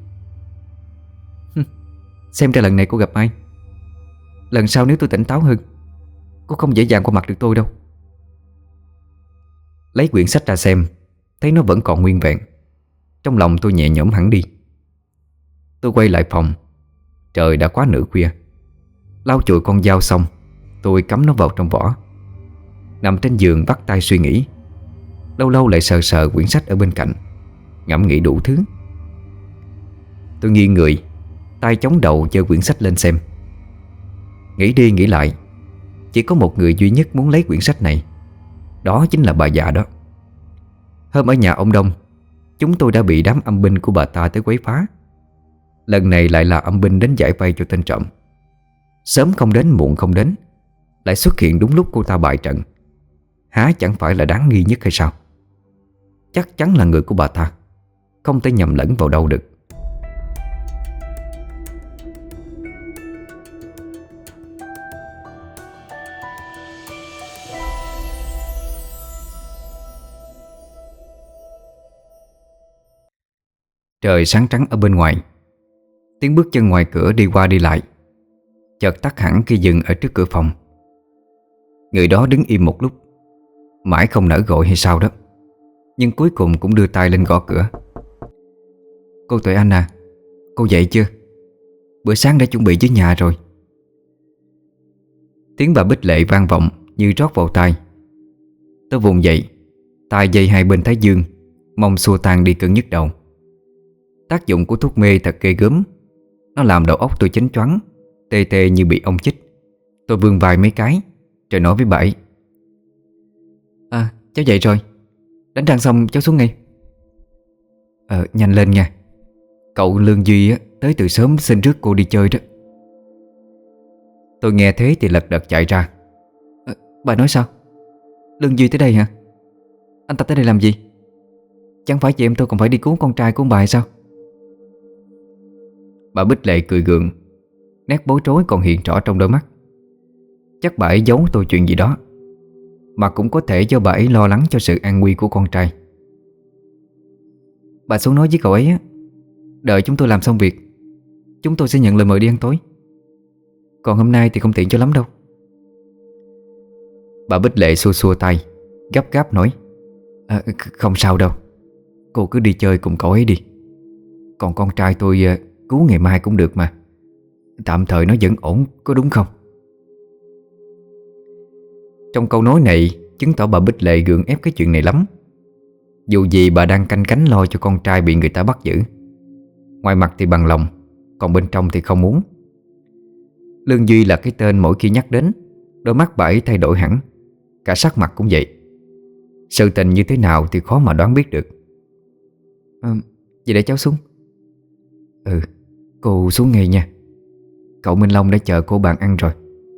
Xem ra lần này cô gặp ai. Lần sau nếu tôi tỉnh táo hơn, cô không dễ dàng qua mặt được tôi đâu. Lấy quyển sách ra xem, thấy nó vẫn còn nguyên vẹn. Trong lòng tôi nhẹ nhõm hẳn đi. Tôi quay lại phòng. Trời đã quá nửa khuya. Lau chùi con dao xong, tôi cắm nó vào trong vỏ, nằm trên giường bắt tay suy nghĩ. Lâu lâu lại sờ sờ quyển sách ở bên cạnh, ngẫm nghĩ đủ thứ. Tôi nghiêng người, tay chống đầu giơ quyển sách lên xem. Nghĩ đi nghĩ lại, chỉ có một người duy nhất muốn lấy quyển sách này, đó chính là bà già đó. Hôm ở nhà ông Đông, chúng tôi đã bị đám âm binh của bà ta tới quấy phá. Lần này lại là âm binh đến giải vây cho tên trộm. Sớm không đến muộn không đến, lại xuất hiện đúng lúc cô ta bại trận. Há chẳng phải là đáng nghi nhất hay sao? Chắc chắn là người của bà ta, không thể nhầm lẫn vào đâu được. Trời sáng trắng ở bên ngoài. Tiếng bước chân ngoài cửa đi qua đi lại chợt tắt hẳn khi dừng ở trước cửa phòng. Người đó đứng im một lúc, mãi không nỡ gọi hay sao đó, nhưng cuối cùng cũng đưa tay lên gõ cửa. "Cô Tuệ Anh à, cô dậy chưa? Bữa sáng đã chuẩn bị dưới nhà rồi." Tiếng bà Bích Lệ vang vọng như rót vào tai. Tôi vùng dậy, tay dây hai bên thái dương, mong xua tan đi cơn nhức đầu. Tác dụng của thuốc mê thật ghê gớm. Nó làm đầu óc tôi chánh choáng, tê tê như bị ong chích. Tôi vươn vai mấy cái rồi nói với bà ấy: "Cháu dậy rồi, đánh răng xong cháu xuống ngay." Nhanh lên nha. Cậu Lương Duy tới từ sớm xin rước cô đi chơi đó." Tôi nghe thế thì lật đật chạy ra. Bà nói sao? Lương Duy tới đây hả? Anh ta tới đây làm gì? Chẳng phải chị em tôi còn phải đi cứu con trai của ông bà hay sao? Bà Bích Lệ cười gượng, nét bối rối còn hiện rõ trong đôi mắt. Chắc bà ấy giấu tôi chuyện gì đó, mà cũng có thể do bà ấy lo lắng cho sự an nguy của con trai. "Bà xuống nói với cậu ấy đợi chúng tôi làm xong việc, chúng tôi sẽ nhận lời mời đi ăn tối. Còn hôm nay thì không tiện cho lắm đâu." Bà Bích Lệ xua xua tay, gấp gáp nói: Không sao đâu, cô cứ đi chơi cùng cậu ấy đi. Còn con trai tôi cứu ngày mai cũng được mà. Tạm thời nó vẫn ổn, có đúng không?" Trong câu nói này chứng tỏ bà Bích Lệ gượng ép cái chuyện này lắm. Dù gì bà đang canh cánh lo cho con trai bị người ta bắt giữ. Ngoài mặt thì bằng lòng, còn bên trong thì không muốn. Lương Duy là cái tên mỗi khi nhắc đến, đôi mắt bà ấy thay đổi hẳn. Cả sắc mặt cũng vậy. Sự tình như thế nào thì khó mà đoán biết được. Vậy để cháu xuống. Ừ, cô xuống ngay nha. Cậu Minh Long đã chờ cô bạn ăn rồi.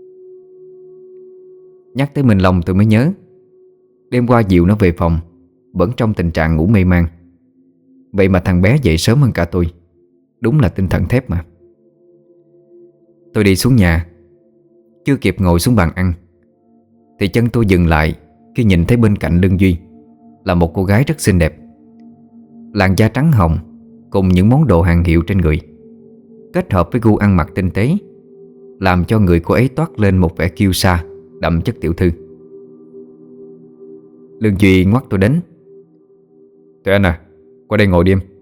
Nhắc tới Minh Long tôi mới nhớ, đêm qua Diệu nó về phòng vẫn trong tình trạng ngủ mê man. Vậy mà thằng bé dậy sớm hơn cả tôi. Đúng là tinh thần thép mà. Tôi đi xuống nhà, chưa kịp ngồi xuống bàn ăn thì chân tôi dừng lại khi nhìn thấy bên cạnh Lương Duy là một cô gái rất xinh đẹp. Làn da trắng hồng cùng những món đồ hàng hiệu trên người, kết hợp với gu ăn mặc tinh tế, làm cho người cô ấy toát lên một vẻ kiêu sa, đậm chất tiểu thư. Lương Duy ngoắt tôi đến. Tụi anh à, qua đây ngồi đi em.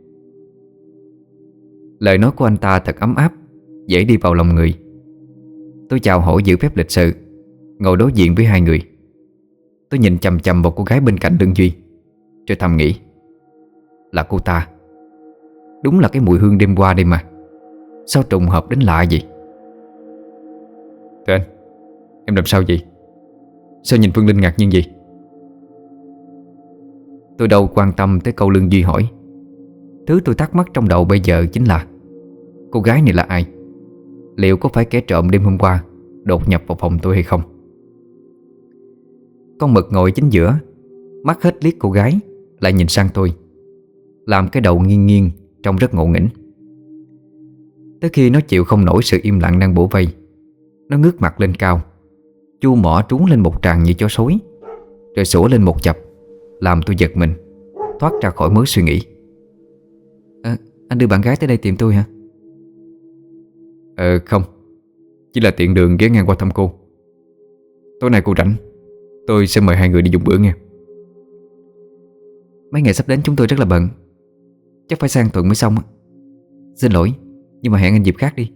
Lời nói của anh ta thật ấm áp, dễ đi vào lòng người. Tôi chào hỏi giữ phép lịch sự, ngồi đối diện với hai người. Tôi nhìn chằm chằm vào cô gái bên cạnh Lương Duy, rồi thầm nghĩ, là cô ta. Đúng là cái mùi hương đêm qua đây mà. Sao trùng hợp đến lạ vậy? Tụi anh, em làm sao vậy? Sao nhìn Phương Linh ngạc nhiên vậy? Tôi đâu quan tâm tới câu Lương Duy hỏi. Thứ tôi thắc mắc trong đầu bây giờ chính là cô gái này là ai? Liệu có phải kẻ trộm đêm hôm qua đột nhập vào phòng tôi hay không? Con Mực ngồi chính giữa, mắt hết liếc cô gái, lại nhìn sang tôi, làm cái đầu nghiêng nghiêng, trông rất ngộ nghĩnh. Tới khi nó chịu không nổi sự im lặng đang bủa vây, nó ngước mặt lên cao, chu mỏ trúng lên một tràng như chó sói, rồi sủa lên một chập, làm tôi giật mình, thoát ra khỏi mớ suy nghĩ. Anh đưa bạn gái tới đây tìm tôi hả? Không, chỉ là tiện đường ghé ngang qua thăm cô. Tối nay cô rảnh, tôi sẽ mời hai người đi dùng bữa nghe. Mấy ngày sắp đến chúng tôi rất là bận, chắc phải sang tuần mới xong. Xin lỗi, nhưng mà hẹn anh dịp khác đi.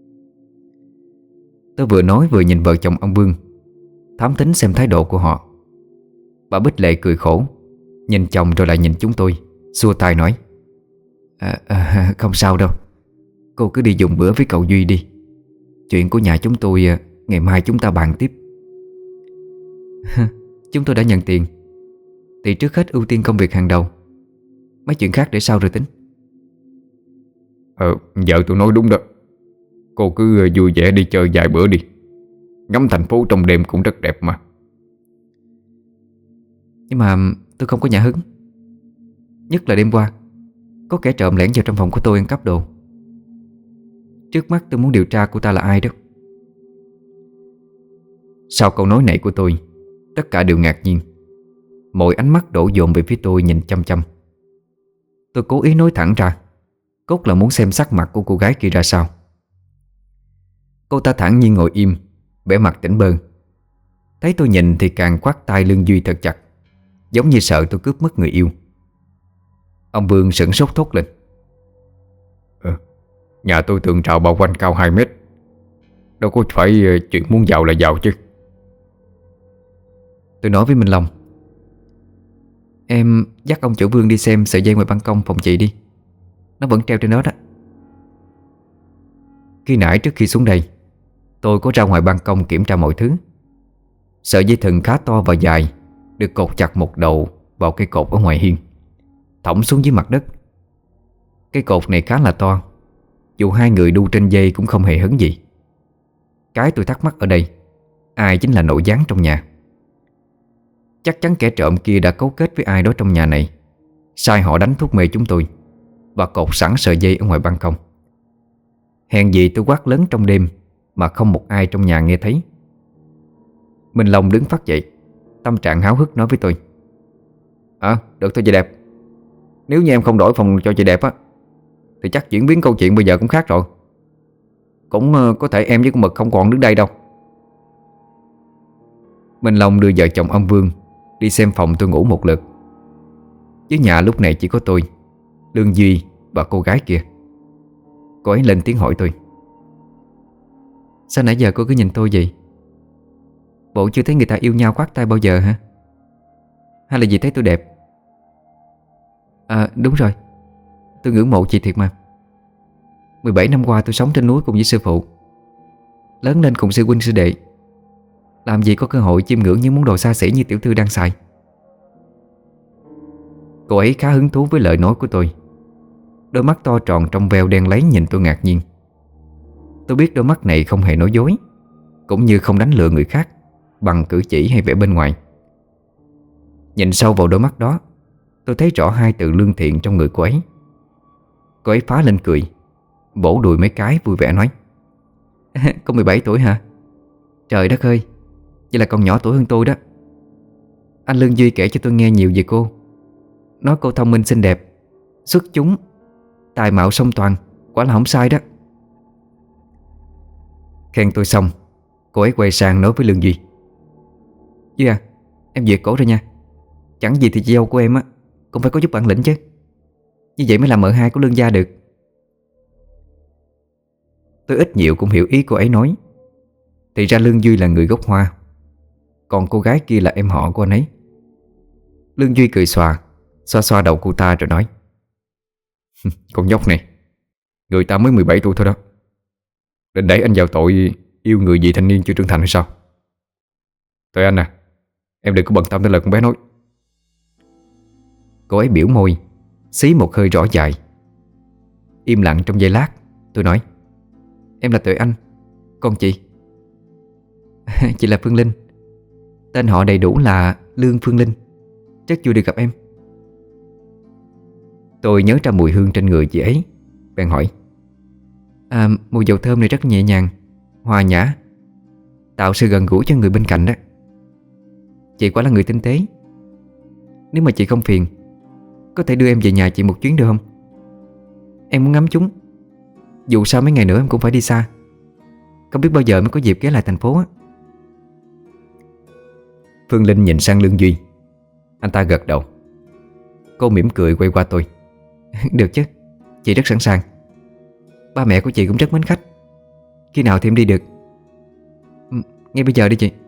Tôi vừa nói vừa nhìn vợ chồng ông Vương, thám thính xem thái độ của họ. Bà Bích Lệ cười khổ, nhìn chồng rồi lại nhìn chúng tôi, xua tay nói, không sao đâu, cô cứ đi dùng bữa với cậu Duy đi. Chuyện của nhà chúng tôi ngày mai chúng ta bàn tiếp. Chúng tôi đã nhận tiền thì trước hết ưu tiên công việc hàng đầu, mấy chuyện khác để sau rồi tính. Vợ tôi nói đúng đó. Cô cứ vui vẻ đi chơi vài bữa đi. Ngắm thành phố trong đêm cũng rất đẹp mà. Nhưng mà tôi không có nhã hứng. Nhất là đêm qua có kẻ trộm lẻn vào trong phòng của tôi ăn cắp đồ. Trước mắt tôi muốn điều tra cô ta là ai đó. Sau câu nói này của tôi, tất cả đều ngạc nhiên. Mọi ánh mắt đổ dồn về phía tôi nhìn chăm chăm. Tôi cố ý nói thẳng ra, cốt là muốn xem sắc mặt của cô gái kia ra sao. Cô ta thản nhiên ngồi im, vẻ mặt tỉnh bơ. Thấy tôi nhìn thì càng quát tay Lương Duy thật chặt, giống như sợ tôi cướp mất người yêu. Ông Vương sửng sốt thốt lên. Nhà tôi tường rào bao quanh cao 2 mét, đâu có phải chuyện muốn giàu là giàu chứ. Tôi nói với Minh Long, em dắt ông chủ Vương đi xem sợi dây ngoài ban công phòng chị đi. Nó vẫn treo trên đó đó. Khi nãy trước khi xuống đây, tôi có ra ngoài ban công kiểm tra mọi thứ. Sợi dây thừng khá to và dài, được cột chặt một đầu vào cây cột ở ngoài hiên, thõng xuống dưới mặt đất. Cây cột này khá là to, dù hai người đu trên dây cũng không hề hấn gì. Cái tôi thắc mắc ở đây, ai chính là nội gián trong nhà? Chắc chắn kẻ trộm kia đã cấu kết với ai đó trong nhà này, sai họ đánh thuốc mê chúng tôi và cột sẵn sợi dây ở ngoài ban công. Hèn gì tôi quát lớn trong đêm mà không một ai trong nhà nghe thấy. Minh Long đứng phát dậy, tâm trạng háo hức nói với tôi, được thôi chị đẹp. Nếu như em không đổi phòng cho chị đẹp á, thì chắc chuyển biến câu chuyện bây giờ cũng khác rồi. Cũng có thể em với con Mực không còn đứng đây đâu. Minh Long đưa vợ chồng ông Vương đi xem phòng tôi ngủ một lượt. Dưới nhà lúc này chỉ có tôi, Lương Duy và cô gái kia. Cô ấy lên tiếng hỏi tôi, sao nãy giờ cô cứ nhìn tôi vậy? Bộ chưa thấy người ta yêu nhau khoác tay bao giờ hả? Hay là vì thấy tôi đẹp? Đúng rồi, tôi ngưỡng mộ chị thiệt mà. 17 năm qua tôi sống trên núi cùng với sư phụ, lớn lên cùng sư huynh sư đệ, làm gì có cơ hội chiêm ngưỡng những món đồ xa xỉ như tiểu thư đang xài. Cô ấy khá hứng thú với lời nói của tôi. Đôi mắt to tròn trong veo đen láy nhìn tôi ngạc nhiên. Tôi biết đôi mắt này không hề nói dối, cũng như không đánh lừa người khác bằng cử chỉ hay vẻ bên ngoài. Nhìn sâu vào đôi mắt đó, tôi thấy rõ hai từ lương thiện trong người cô ấy. Cô ấy phá lên cười, vỗ đùi mấy cái vui vẻ nói: Con 17 tuổi hả? Trời đất ơi, vậy là còn nhỏ tuổi hơn tôi đó. Anh Lương Duy kể cho tôi nghe nhiều về cô. Nói cô thông minh xinh đẹp, xuất chúng, tài mạo song toàn, quả là không sai đó. Khen tôi xong, cô ấy quay sang nói với Lương Duy: Duy à, em duyệt cổ rồi nha. Chẳng gì thì chị dâu của em á cũng phải có chút bản lĩnh chứ. Như vậy mới làm mợ hai của Lương gia được. Tôi ít nhiều cũng hiểu ý cô ấy nói. Thì ra Lương Duy là người gốc Hoa, còn cô gái kia là em họ của anh ấy. Lương Duy cười xòa, xoa xoa đầu cô ta rồi nói: Con nhóc này, người ta mới 17 tuổi thôi đó, định đẩy anh vào tội yêu người vị thanh niên chưa trưởng thành hay sao? Thôi anh à, em đừng có bận tâm tới lời con bé nói. Cô ấy biểu môi, xí một hơi rõ dài. Im lặng trong giây lát, tôi nói: Em là Tuệ Anh, còn chị? Chị là Phương Linh. Tên họ đầy đủ là Lương Phương Linh. Rất vui được gặp em. Tôi nhớ ra mùi hương trên người chị ấy, bèn hỏi: Mùi dầu thơm này rất nhẹ nhàng, hòa nhã, tạo sự gần gũi cho người bên cạnh đó. Chị quả là người tinh tế. Nếu mà chị không phiền, có thể đưa em về nhà chị một chuyến được không? Em muốn ngắm chúng. Dù sao mấy ngày nữa em cũng phải đi xa, không biết bao giờ mới có dịp ghé lại thành phố á. Phương Linh nhìn sang Lương Duy. Anh ta gật đầu. Cô mỉm cười quay qua tôi: Được chứ, chị rất sẵn sàng. Ba mẹ của chị cũng rất mến khách. Khi nào thì em đi được? Ngay bây giờ đi chị.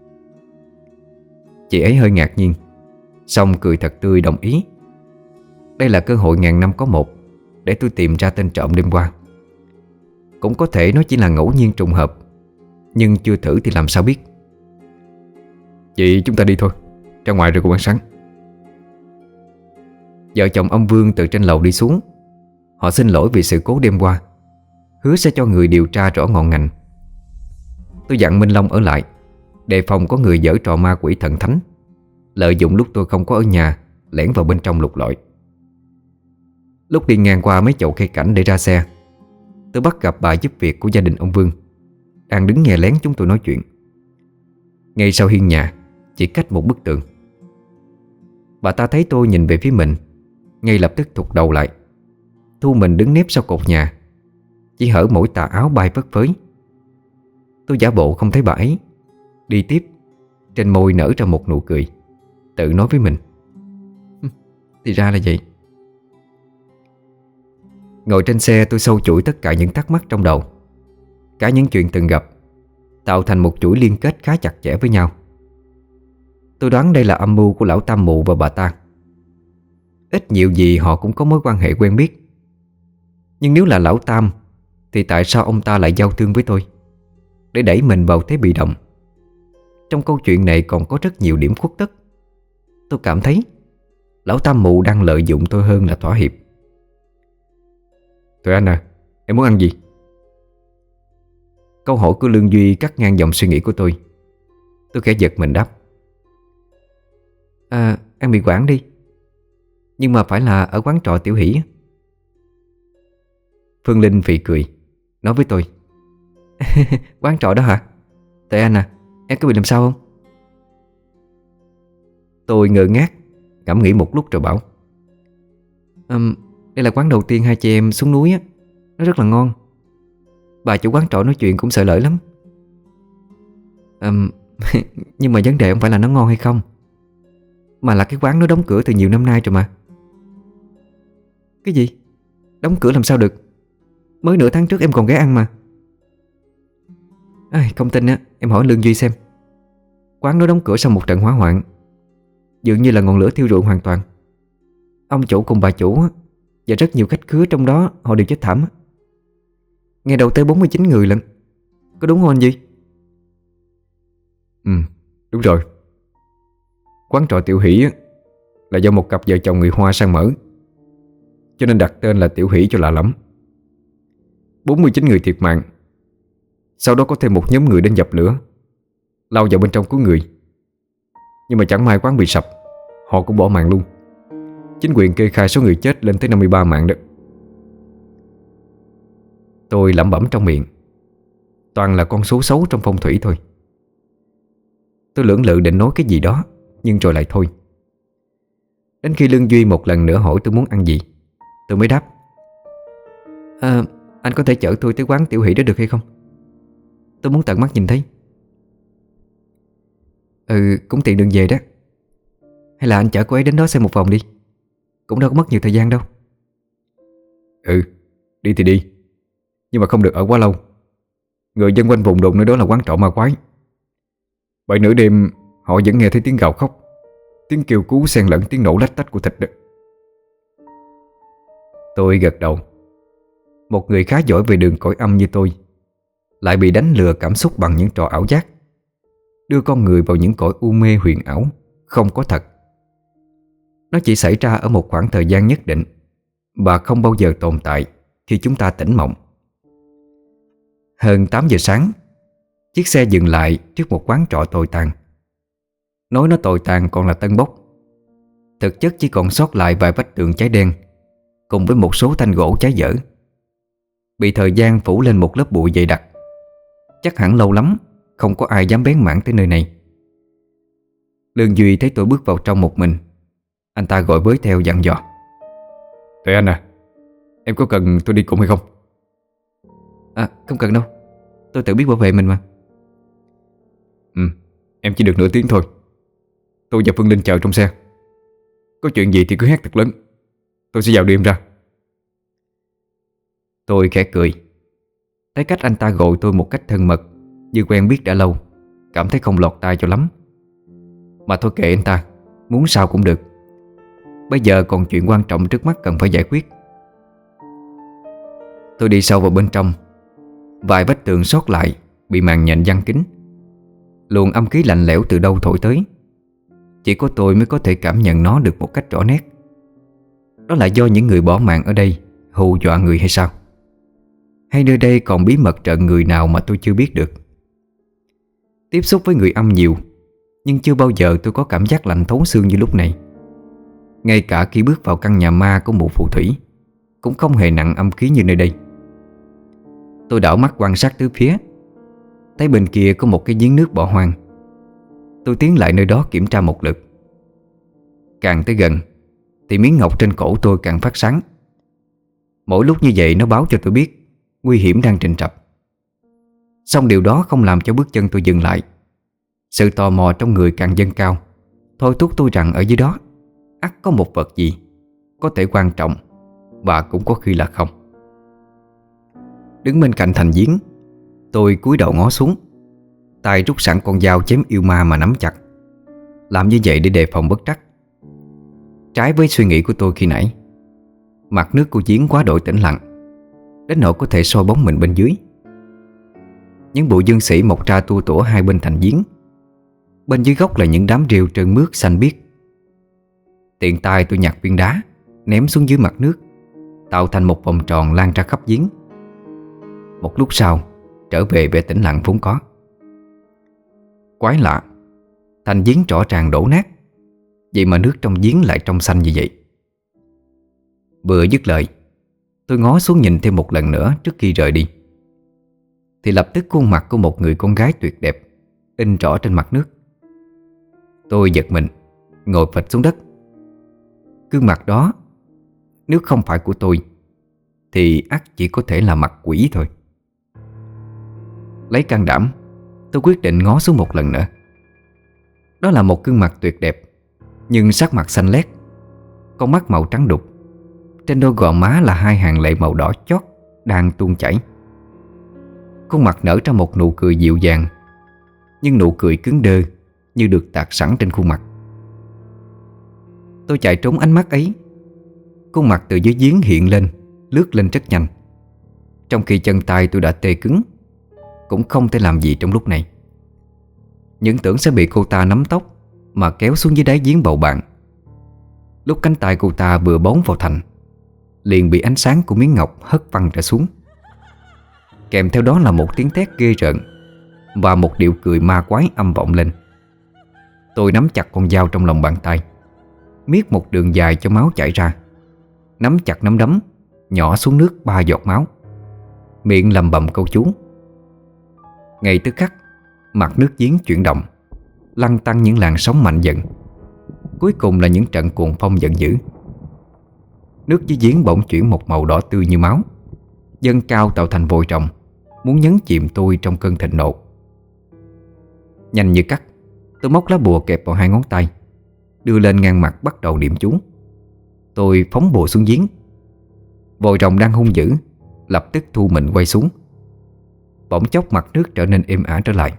Chị ấy hơi ngạc nhiên, xong cười thật tươi đồng ý. Đây là cơ hội ngàn năm có một để tôi tìm ra tên trộm đêm qua. Cũng có thể nó chỉ là ngẫu nhiên trùng hợp, nhưng chưa thử thì làm sao biết. Chị chúng ta đi thôi, ra ngoài rồi cùng ăn sáng. Vợ chồng ông Vương từ trên lầu đi xuống. Họ xin lỗi vì sự cố đêm qua, hứa sẽ cho người điều tra rõ ngọn ngành. Tôi dặn Minh Long ở lại, đề phòng có người giở trò ma quỷ thần thánh, lợi dụng lúc tôi không có ở nhà lẻn vào bên trong lục lọi. Lúc đi ngang qua mấy chậu cây cảnh để ra xe, tôi bắt gặp bà giúp việc của gia đình ông Vương đang đứng nghe lén chúng tôi nói chuyện. Ngay sau hiên nhà, chỉ cách một bức tường. Bà ta thấy tôi nhìn về phía mình, ngay lập tức thụt đầu lại, thu mình đứng nép sau cột nhà, chỉ hở mỗi tà áo bay phất phới. Tôi giả bộ không thấy bà ấy, đi tiếp, trên môi nở ra một nụ cười, tự nói với mình: Thì ra là vậy. Ngồi trên xe tôi sâu chuỗi tất cả những thắc mắc trong đầu, cả những chuyện từng gặp, tạo thành một chuỗi liên kết khá chặt chẽ với nhau. Tôi đoán đây là âm mưu của lão Tam Mụ và bà ta. Ít nhiều gì họ cũng có mối quan hệ quen biết. Nhưng nếu là lão Tam thì tại sao ông ta lại giao thương với tôi, để đẩy mình vào thế bị động? Trong câu chuyện này còn có rất nhiều điểm khuất tất. Tôi cảm thấy lão Tam Mụ đang lợi dụng tôi hơn là thỏa hiệp. Tuệ Anh à, em muốn ăn gì? Câu hỏi của Lương Duy cắt ngang dòng suy nghĩ của tôi. Tôi khẽ giật mình đáp: Ăn mì Quảng đi, nhưng mà phải là ở quán trọ Tiểu Hỷ. Phương Linh phì cười, nói với tôi: Quán trọ đó hả? Tuệ Anh à, em có bị làm sao không? Tôi ngơ ngác, ngẫm nghĩ một lúc rồi bảo: Đây là quán đầu tiên hai chị em xuống núi á. Nó rất là ngon. Bà chủ quán trọ nói chuyện cũng sợ lỡ lắm. Nhưng mà vấn đề không phải là nó ngon hay không, mà là cái quán nó đóng cửa từ nhiều năm nay rồi mà. Cái gì? Đóng cửa làm sao được? Mới nửa tháng trước em còn ghé ăn mà. Không tin á, em hỏi Lương Duy xem. Quán nó đóng cửa sau một trận hỏa hoạn, dường như là ngọn lửa thiêu rụi hoàn toàn. Ông chủ cùng bà chủ á, và rất nhiều khách khứa trong đó họ đều chết thảm á. Nghe đầu tới 49 người lận. Có đúng không anh Duy? Ừ, đúng rồi. Quán trọ Tiểu Hỷ á, là do một cặp vợ chồng người Hoa sang mở, cho nên đặt tên là Tiểu Hỷ cho lạ lắm. 49 người thiệt mạng. Sau đó có thêm một nhóm người đến dập lửa, lao vào bên trong cứu người. Nhưng mà chẳng may quán bị sập, họ cũng bỏ mạng luôn. Chính quyền kê khai số người chết lên tới 53 mạng đó. Tôi lẩm bẩm trong miệng. Toàn là con số xấu trong phong thủy thôi. Tôi lưỡng lự định nói cái gì đó, nhưng rồi lại thôi. Đến khi Lương Duy một lần nữa hỏi tôi muốn ăn gì, tôi mới đáp: Anh có thể chở tôi tới quán Tiểu Hỷ đó được hay không? Tôi muốn tận mắt nhìn thấy. Cũng tiện đường về đó. Hay là anh chở cô ấy đến đó xem một vòng đi, cũng đâu có mất nhiều thời gian đâu. Ừ, đi thì đi, nhưng mà không được ở quá lâu. Người dân quanh vùng đồn nơi đó là quán trọ ma quái. Bởi nửa đêm họ vẫn nghe thấy tiếng gào khóc, tiếng kêu cứu xen lẫn tiếng nổ lách tách của thịt đó. Tôi gật đầu. Một người khá giỏi về đường cõi âm như tôi lại bị đánh lừa cảm xúc bằng những trò ảo giác, đưa con người vào những cõi u mê huyền ảo, không có thật. Nó chỉ xảy ra ở một khoảng thời gian nhất định và không bao giờ tồn tại khi chúng ta tỉnh mộng. Hơn 8 giờ sáng, chiếc xe dừng lại trước một quán trọ tồi tàn. Nói nó tồi tàn còn là tân bốc. Thực chất chỉ còn sót lại vài vách tường cháy đen, cùng với một số thanh gỗ cháy dở, bị thời gian phủ lên một lớp bụi dày đặc. Chắc hẳn lâu lắm không có ai dám bén mảng tới nơi này. Lương Duy thấy tôi bước vào trong một mình, anh ta gọi với theo dặn dò: Tuệ Anh à, em có cần tôi đi cùng hay không? Không cần đâu, tôi tự biết bảo vệ mình mà. Ừ, em chỉ được nửa tiếng thôi. Tôi và Phương Linh chờ trong xe. Có chuyện gì thì cứ hét thật lớn, tôi sẽ vào đưa em ra. Tôi khẽ cười. Thấy cách anh ta gọi tôi một cách thân mật, như quen biết đã lâu, cảm thấy không lọt tai cho lắm. Mà thôi kệ anh ta, muốn sao cũng được. Bây giờ còn chuyện quan trọng trước mắt cần phải giải quyết. Tôi đi sâu vào bên trong. Vài vách tường sót lại bị màn nhện giăng kín. Luồng âm khí lạnh lẽo từ đâu thổi tới. Chỉ có tôi mới có thể cảm nhận nó được một cách rõ nét. Đó là do những người bỏ mạng ở đây hù dọa người hay sao? Hay nơi đây còn bí mật trận người nào mà tôi chưa biết được? Tiếp xúc với người âm nhiều, nhưng chưa bao giờ tôi có cảm giác lạnh thấu xương như lúc này. Ngay cả khi bước vào căn nhà ma của mụ phù thủy, cũng không hề nặng âm khí như nơi đây. Tôi đảo mắt quan sát tứ phía, thấy bên kia có một cái giếng nước bỏ hoang. Tôi tiến lại nơi đó kiểm tra một lượt. Càng tới gần thì miếng ngọc trên cổ tôi càng phát sáng. Mỗi lúc như vậy nó báo cho tôi biết nguy hiểm đang trình trập. Song điều đó không làm cho bước chân tôi dừng lại. Sự tò mò trong người càng dâng cao, thôi thúc tôi rằng ở dưới đó ắt có một vật gì có thể quan trọng, và cũng có khi là không. Đứng bên cạnh thành giếng, tôi cúi đầu ngó xuống, tay rút sẵn con dao chém yêu ma mà nắm chặt. Làm như vậy để đề phòng bất trắc. Trái với suy nghĩ của tôi khi nãy, mặt nước của giếng quá đổi tĩnh lặng, đến nỗi có thể soi bóng mình bên dưới. Những bụi dương sỉ mọc ra tua tủa hai bên thành giếng. Bên dưới gốc là những đám rêu trơn mướt xanh biếc. Tiện tay tôi nhặt viên đá ném xuống dưới mặt nước, tạo thành một vòng tròn lan ra khắp giếng. Một lúc sau trở về vẻ tĩnh lặng vốn có. Quái lạ, thành giếng rõ ràng đổ nát, vậy mà nước trong giếng lại trong xanh như vậy. Vừa dứt lời, tôi ngó xuống nhìn thêm một lần nữa trước khi rời đi, thì lập tức khuôn mặt của một người con gái tuyệt đẹp in rõ trên mặt nước. Tôi giật mình, ngồi phịch xuống đất. Gương mặt đó, nếu không phải của tôi thì ắt chỉ có thể là mặt quỷ thôi. Lấy can đảm, tôi quyết định ngó xuống một lần nữa. Đó là một gương mặt tuyệt đẹp, nhưng sắc mặt xanh lét, con mắt màu trắng đục. Trên đôi gò má là hai hàng lệ màu đỏ chót đang tuôn chảy. Khuôn mặt nở ra một nụ cười dịu dàng, nhưng nụ cười cứng đơ như được tạc sẵn trên khuôn mặt. Tôi chạy trốn ánh mắt ấy, Khuôn mặt từ dưới giếng hiện lên, lướt lên rất nhanh, trong khi chân tay tôi đã tê cứng, cũng không thể làm gì trong lúc này. Những tưởng sẽ bị cô ta nắm tóc mà kéo xuống dưới đáy giếng bầu bạn. Lúc cánh tay cô ta vừa bấu vào thành, liền bị ánh sáng của miếng ngọc hất văng ra xuống. Kèm theo đó là một tiếng thét ghê rợn và một điệu cười ma quái âm vọng lên. Tôi nắm chặt con dao trong lòng bàn tay, miết một đường dài cho máu chảy ra, nắm chặt nắm đấm, nhỏ xuống nước 3 giọt máu, miệng lầm bầm câu chú. Ngay tức khắc, mặt nước giếng chuyển động, lăn tăn những làn sóng mạnh dần. Cuối cùng là những trận cuồng phong giận dữ. Nước dưới giếng bỗng chuyển một màu đỏ tươi như máu, dâng cao tạo thành vòi rồng, muốn nhấn chìm tôi trong cơn thịnh nộ. Nhanh như cắt, tôi móc lá bùa kẹp vào 2 ngón tay, đưa lên ngang mặt bắt đầu niệm chú. Tôi phóng bùa xuống giếng. Vòi rồng đang hung dữ lập tức thu mình quay xuống. Bỗng chốc mặt nước trở nên êm ả trở lại.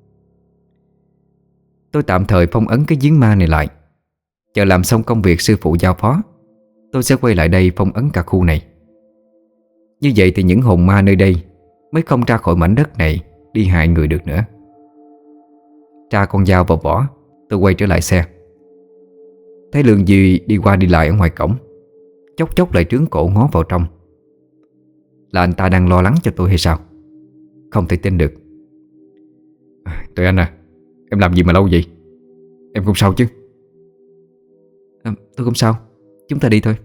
Tôi tạm thời phong ấn cái giếng ma này lại, chờ làm xong công việc sư phụ giao phó, tôi sẽ quay lại đây phong ấn cả khu này. Như vậy thì những hồn ma nơi đây mới không ra khỏi mảnh đất này đi hại người được nữa. Tra con dao vào vỏ, tôi quay trở lại xe. Thấy Lương Duy đi qua đi lại ở ngoài cổng, chốc chốc lại trướng cổ ngó vào trong. Là anh ta đang lo lắng cho tôi hay sao? Không thể tin được. Tụi anh à, em làm gì mà lâu vậy? Em không sao chứ? Tôi không sao, chúng ta đi thôi.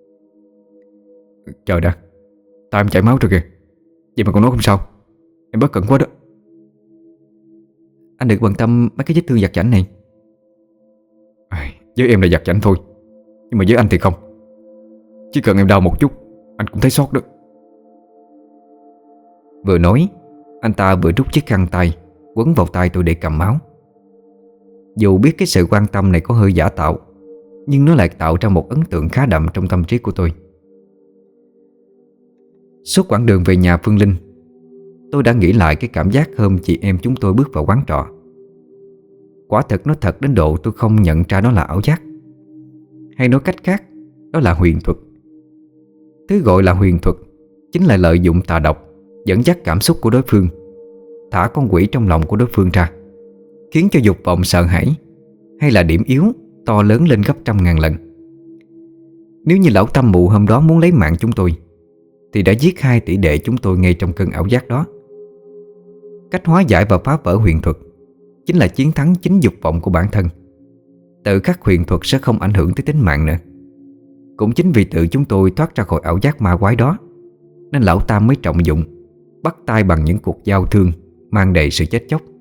Trời đã, tay em chảy máu rồi kìa. Vậy mà còn nói không sao. Em bất cẩn quá đó. Anh đừng quan tâm mấy cái vết thương vặt vãnh này. Với em là giặt chảnh thôi, nhưng mà với anh thì không. Chỉ cần em đau một chút, anh cũng thấy xót đó. Vừa nói, anh ta vừa rút chiếc khăn tay quấn vào tay tôi để cầm máu. Dù biết cái sự quan tâm này có hơi giả tạo, nhưng nó lại tạo ra một ấn tượng khá đậm trong tâm trí của tôi. Suốt quãng đường về nhà Phương Linh, tôi đã nghĩ lại cái cảm giác hôm chị em chúng tôi bước vào quán trọ. Quả thật nó thật đến độ tôi không nhận ra nó là ảo giác. Hay nói cách khác, đó là huyền thuật. Thứ gọi là huyền thuật chính là lợi dụng tà độc dẫn dắt cảm xúc của đối phương, thả con quỷ trong lòng của đối phương ra, khiến cho dục vọng sợ hãi hay là điểm yếu to lớn lên gấp 100.000 lần. Nếu như lão Tâm Mụ hôm đó muốn lấy mạng chúng tôi thì đã giết 2 tỷ đệ chúng tôi ngay trong cơn ảo giác đó. Cách hóa giải và phá vỡ huyền thuật chính là chiến thắng chính dục vọng của bản thân. Tự khắc huyền thuật sẽ không ảnh hưởng tới tính mạng nữa. Cũng chính vì tự chúng tôi thoát ra khỏi ảo giác ma quái đó, nên lão Tam mới trọng dụng, bắt tay bằng những cuộc giao thương mang đầy sự chết chóc.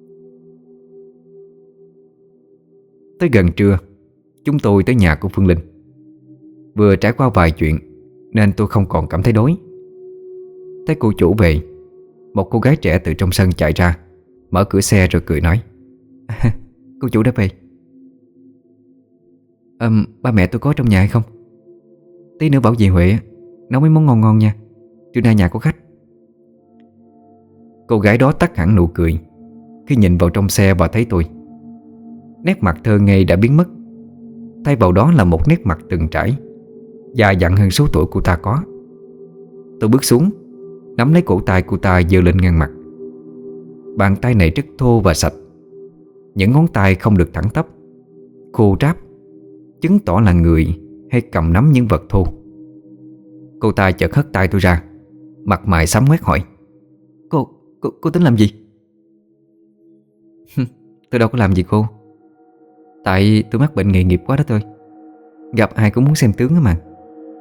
Tới gần trưa, chúng tôi tới nhà của Phương Linh. Vừa trải qua vài chuyện nên tôi không còn cảm thấy đói. Thấy cô chủ về, một cô gái trẻ từ trong sân chạy ra, mở cửa xe rồi cười nói: Cô chủ đã về. Ba mẹ tôi có trong nhà hay không? Tí nữa bảo dì Huệ nấu mấy món ngon ngon nha, trưa nay nhà có khách. Cô gái đó tắt hẳn nụ cười khi nhìn vào trong xe và thấy tôi. Nét mặt thơ ngây đã biến mất, thay vào đó là một nét mặt từng trải, già dặn hơn số tuổi cô ta có. Tôi bước xuống, nắm lấy cổ tay cô ta giơ lên ngang mặt. Bàn tay này rất thô và sạch, những ngón tay không được thẳng tắp, khô ráp, chứng tỏ là người hay cầm nắm những vật thô. Cô ta chợt hất tay tôi ra, mặt mày sám quét hỏi: Cô tính làm gì? Tôi đâu có làm gì cô. Tại tôi mắc bệnh nghề nghiệp quá đó thôi. Gặp ai cũng muốn xem tướng á mà.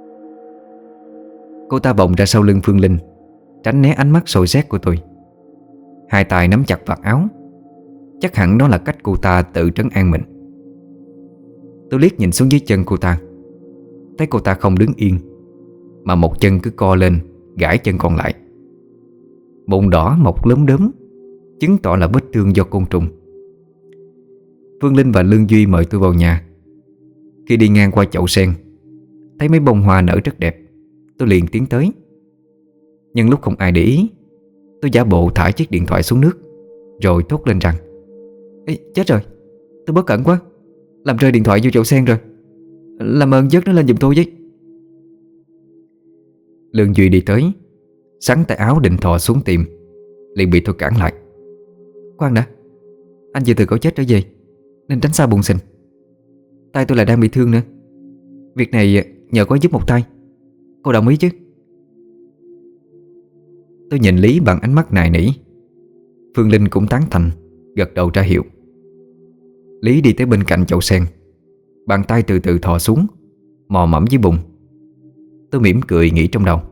Cô ta vòng ra sau lưng Phương Linh, tránh né ánh mắt soi xét của tôi. 2 tay nắm chặt vạt áo. Chắc hẳn đó là cách cô ta tự trấn an mình. Tôi liếc nhìn xuống dưới chân cô ta, thấy cô ta không đứng yên, mà một chân cứ co lên gãi chân còn lại. Bụng đỏ mọc lốm đốm, chứng tỏ là vết thương do côn trùng. Phương Linh và Lương Duy mời tôi vào nhà. Khi đi ngang qua chậu sen, thấy mấy bông hoa nở rất đẹp, tôi liền tiến tới. Nhưng lúc không ai để ý, tôi giả bộ thả chiếc điện thoại xuống nước, rồi thốt lên rằng: Ê, chết rồi, tôi bất cẩn quá, làm rơi điện thoại vô chậu sen rồi. Làm ơn vớt nó lên giùm tôi với. Lương Duy đi tới, xắn tay áo định thò xuống tìm, liền bị tôi cản lại. Khoan đã, anh vừa từ cõi chết trở về nên tránh xa bùng xình. Tay tôi lại đang bị thương nữa. Việc này nhờ có giúp một tay. Cô đồng ý chứ? Tôi nhìn Lý bằng ánh mắt nài nỉ. Phương Linh cũng tán thành, gật đầu ra hiệu. Lý đi tới bên cạnh chậu sen, bàn tay từ từ thò xuống, mò mẫm dưới bùn. Tôi mỉm cười nghĩ trong đầu.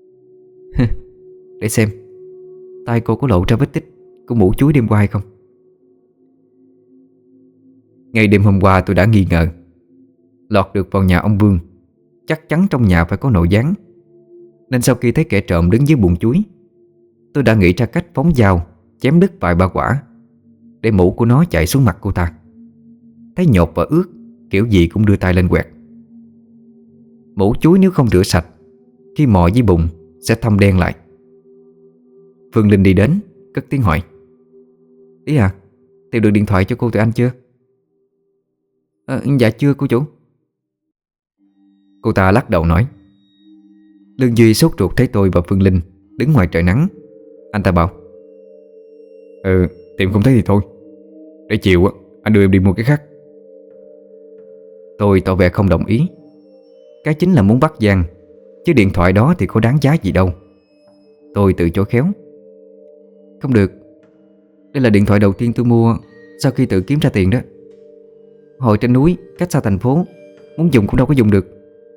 Để xem tay cô có lộ ra vết tích của mũ chuối đêm qua hay không. Ngay đêm hôm qua tôi đã nghi ngờ. Lọt được vào nhà ông Vương, chắc chắn trong nhà phải có nội gián. Nên sau khi thấy kẻ trộm đứng dưới bùn chuối, tôi đã nghĩ ra cách phóng dao chém đứt vài ba quả, để mũ của nó chạy xuống mặt cô ta. Thấy nhột và ướt, kiểu gì cũng đưa tay lên quẹt. Mũ chuối nếu không rửa sạch, khi mò dưới bùn sẽ thâm đen lại. Phương Linh đi đến, cất tiếng hỏi. Ý à, tìm được điện thoại cho cô tụi anh chưa? Dạ chưa cô chủ. Cô ta lắc đầu nói. Lương Duy sốt ruột thấy tôi và Phương Linh đứng ngoài trời nắng. Anh ta bảo: tìm không thấy thì thôi, để chiều á anh đưa em đi mua cái khác. Tôi tỏ vẻ không đồng ý. Cái chính là muốn bắt Giang, chứ điện thoại đó thì có đáng giá gì đâu. Tôi từ chối khéo. Không được, đây là điện thoại đầu tiên tôi mua sau khi tự kiếm ra tiền đó. Hồi trên núi, cách xa thành phố, muốn dùng cũng đâu có dùng được.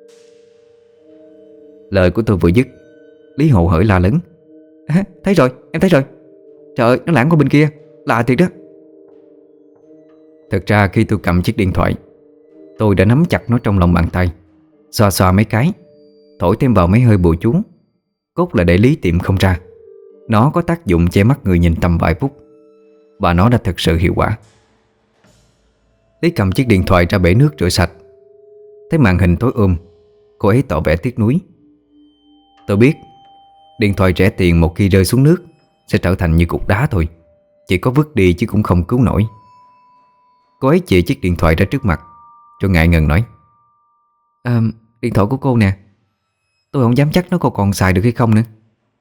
Lời của tôi vừa dứt, Lý Hộ hởi la lớn. Thấy rồi, em thấy rồi. Trời ơi, nó lãng qua bên kia, lạ thiệt đó. Thật ra khi tôi cầm chiếc điện thoại, tôi đã nắm chặt nó trong lòng bàn tay, xoa xoa mấy cái, thổi thêm vào mấy hơi bùa chú. Cốt là để Lý tìm không ra. Nó có tác dụng che mắt người nhìn tầm vài phút, và nó đã thực sự hiệu quả. Lý cầm chiếc điện thoại ra bể nước rửa sạch. Thấy màn hình tối cô ấy tỏ vẻ tiếc nuối. Tôi biết điện thoại rẻ tiền một khi rơi xuống nước sẽ trở thành như cục đá thôi, chỉ có vứt đi chứ cũng không cứu nổi. Cô ấy chỉ chiếc điện thoại ra trước mặt, rồi ngại ngần nói. Điện thoại của cô nè, tôi không dám chắc nó còn xài được hay không nữa.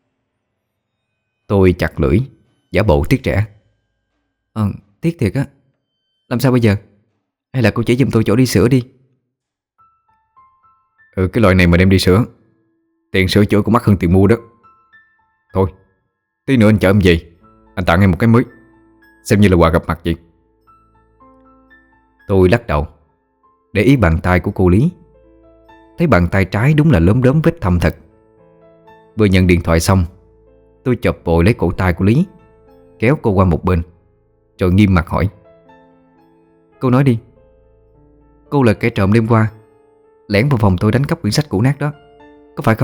Tôi chặt lưỡi, giả bộ tiếc rẻ. Tiếc thiệt á. Làm sao bây giờ? Hay là cô chỉ giùm tôi chỗ đi sửa đi. Cái loại này mà đem đi sửa, tiền sửa chữa cũng mắc hơn tiền mua đó. Thôi, tí nữa anh chở em về, anh tặng em một cái mới, xem như là quà gặp mặt vậy. Tôi lắc đầu, để ý bàn tay của cô Lý. Thấy bàn tay trái đúng là lốm đốm vết thâm thật. Vừa nhận điện thoại xong, tôi chộp vội lấy cổ tay của Lý, kéo cô qua một bên, rồi nghiêm mặt hỏi. Cô nói đi. Cô là kẻ trộm đêm qua lẻn vào phòng tôi đánh cắp quyển sách cũ nát đó, có phải không?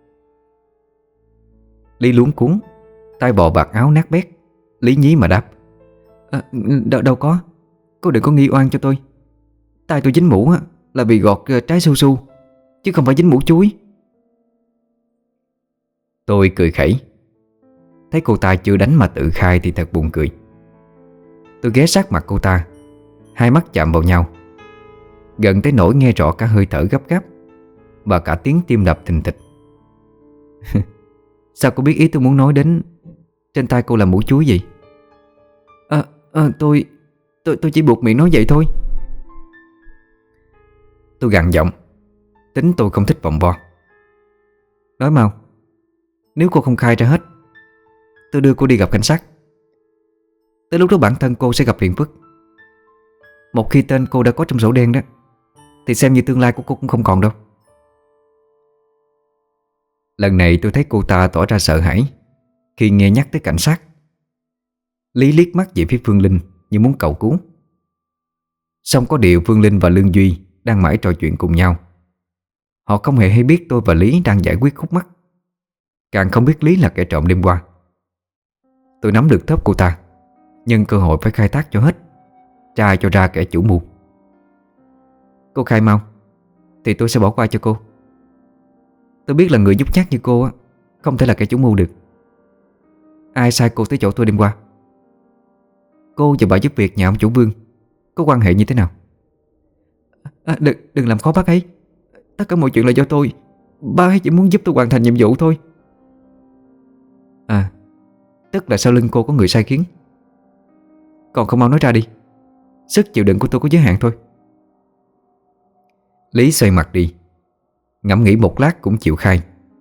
Lý luống cuống, tay bò vạt áo nát bét, lý nhí mà đáp. Đâu có. Cô đừng có nghi oan cho tôi. Tay tôi dính mũ là vì gọt trái su su, chứ không phải dính mũ chuối. Tôi cười khẩy. Thấy cô ta chưa đánh mà tự khai thì thật buồn cười. Tôi ghé sát mặt cô ta, hai mắt chạm vào nhau, gần tới nỗi nghe rõ cả hơi thở gấp gáp và cả tiếng tim đập thình thịch. Sao cô biết ý tôi muốn nói đến? Trên tay cô là mũ chuối gì? Tôi chỉ buộc miệng nói vậy thôi. Tôi gằn giọng. Tính tôi không thích vòng vo. Nói mau. Nếu cô không khai ra hết, tôi đưa cô đi gặp cảnh sát. Tới lúc đó bản thân cô sẽ gặp phiền phức. Một khi tên cô đã có trong sổ đen đó, thì xem như tương lai của cô cũng không còn đâu. Lần này tôi thấy cô ta tỏ ra sợ hãi khi nghe nhắc tới cảnh sát. Lý liếc mắt về phía Phương Linh như muốn cầu cứu. Song có điều Phương Linh và Lương Duy đang mãi trò chuyện cùng nhau. Họ không hề hay biết tôi và Lý đang giải quyết khúc mắc, càng không biết Lý là kẻ trộm đêm qua. Tôi nắm được thớp cô ta, nhân cơ hội phải khai thác cho hết, tra cho ra kẻ chủ mưu. Cô khai mau thì tôi sẽ bỏ qua cho cô. Tôi biết là người nhút nhát như cô không thể là kẻ chủ mưu được. Ai sai cô tới chỗ tôi đêm qua? Cô và bà giúp việc nhà ông chủ Vương có quan hệ như thế nào? Đừng làm khó bác ấy. Tất cả mọi chuyện là do tôi. Ba ấy chỉ muốn giúp tôi hoàn thành nhiệm vụ thôi. À, tức là sau lưng cô có người sai khiến. Còn không mau nói ra đi. Sức chịu đựng của tôi có giới hạn thôi. Lý xoay mặt đi, ngẫm nghĩ một lát cũng chịu khai.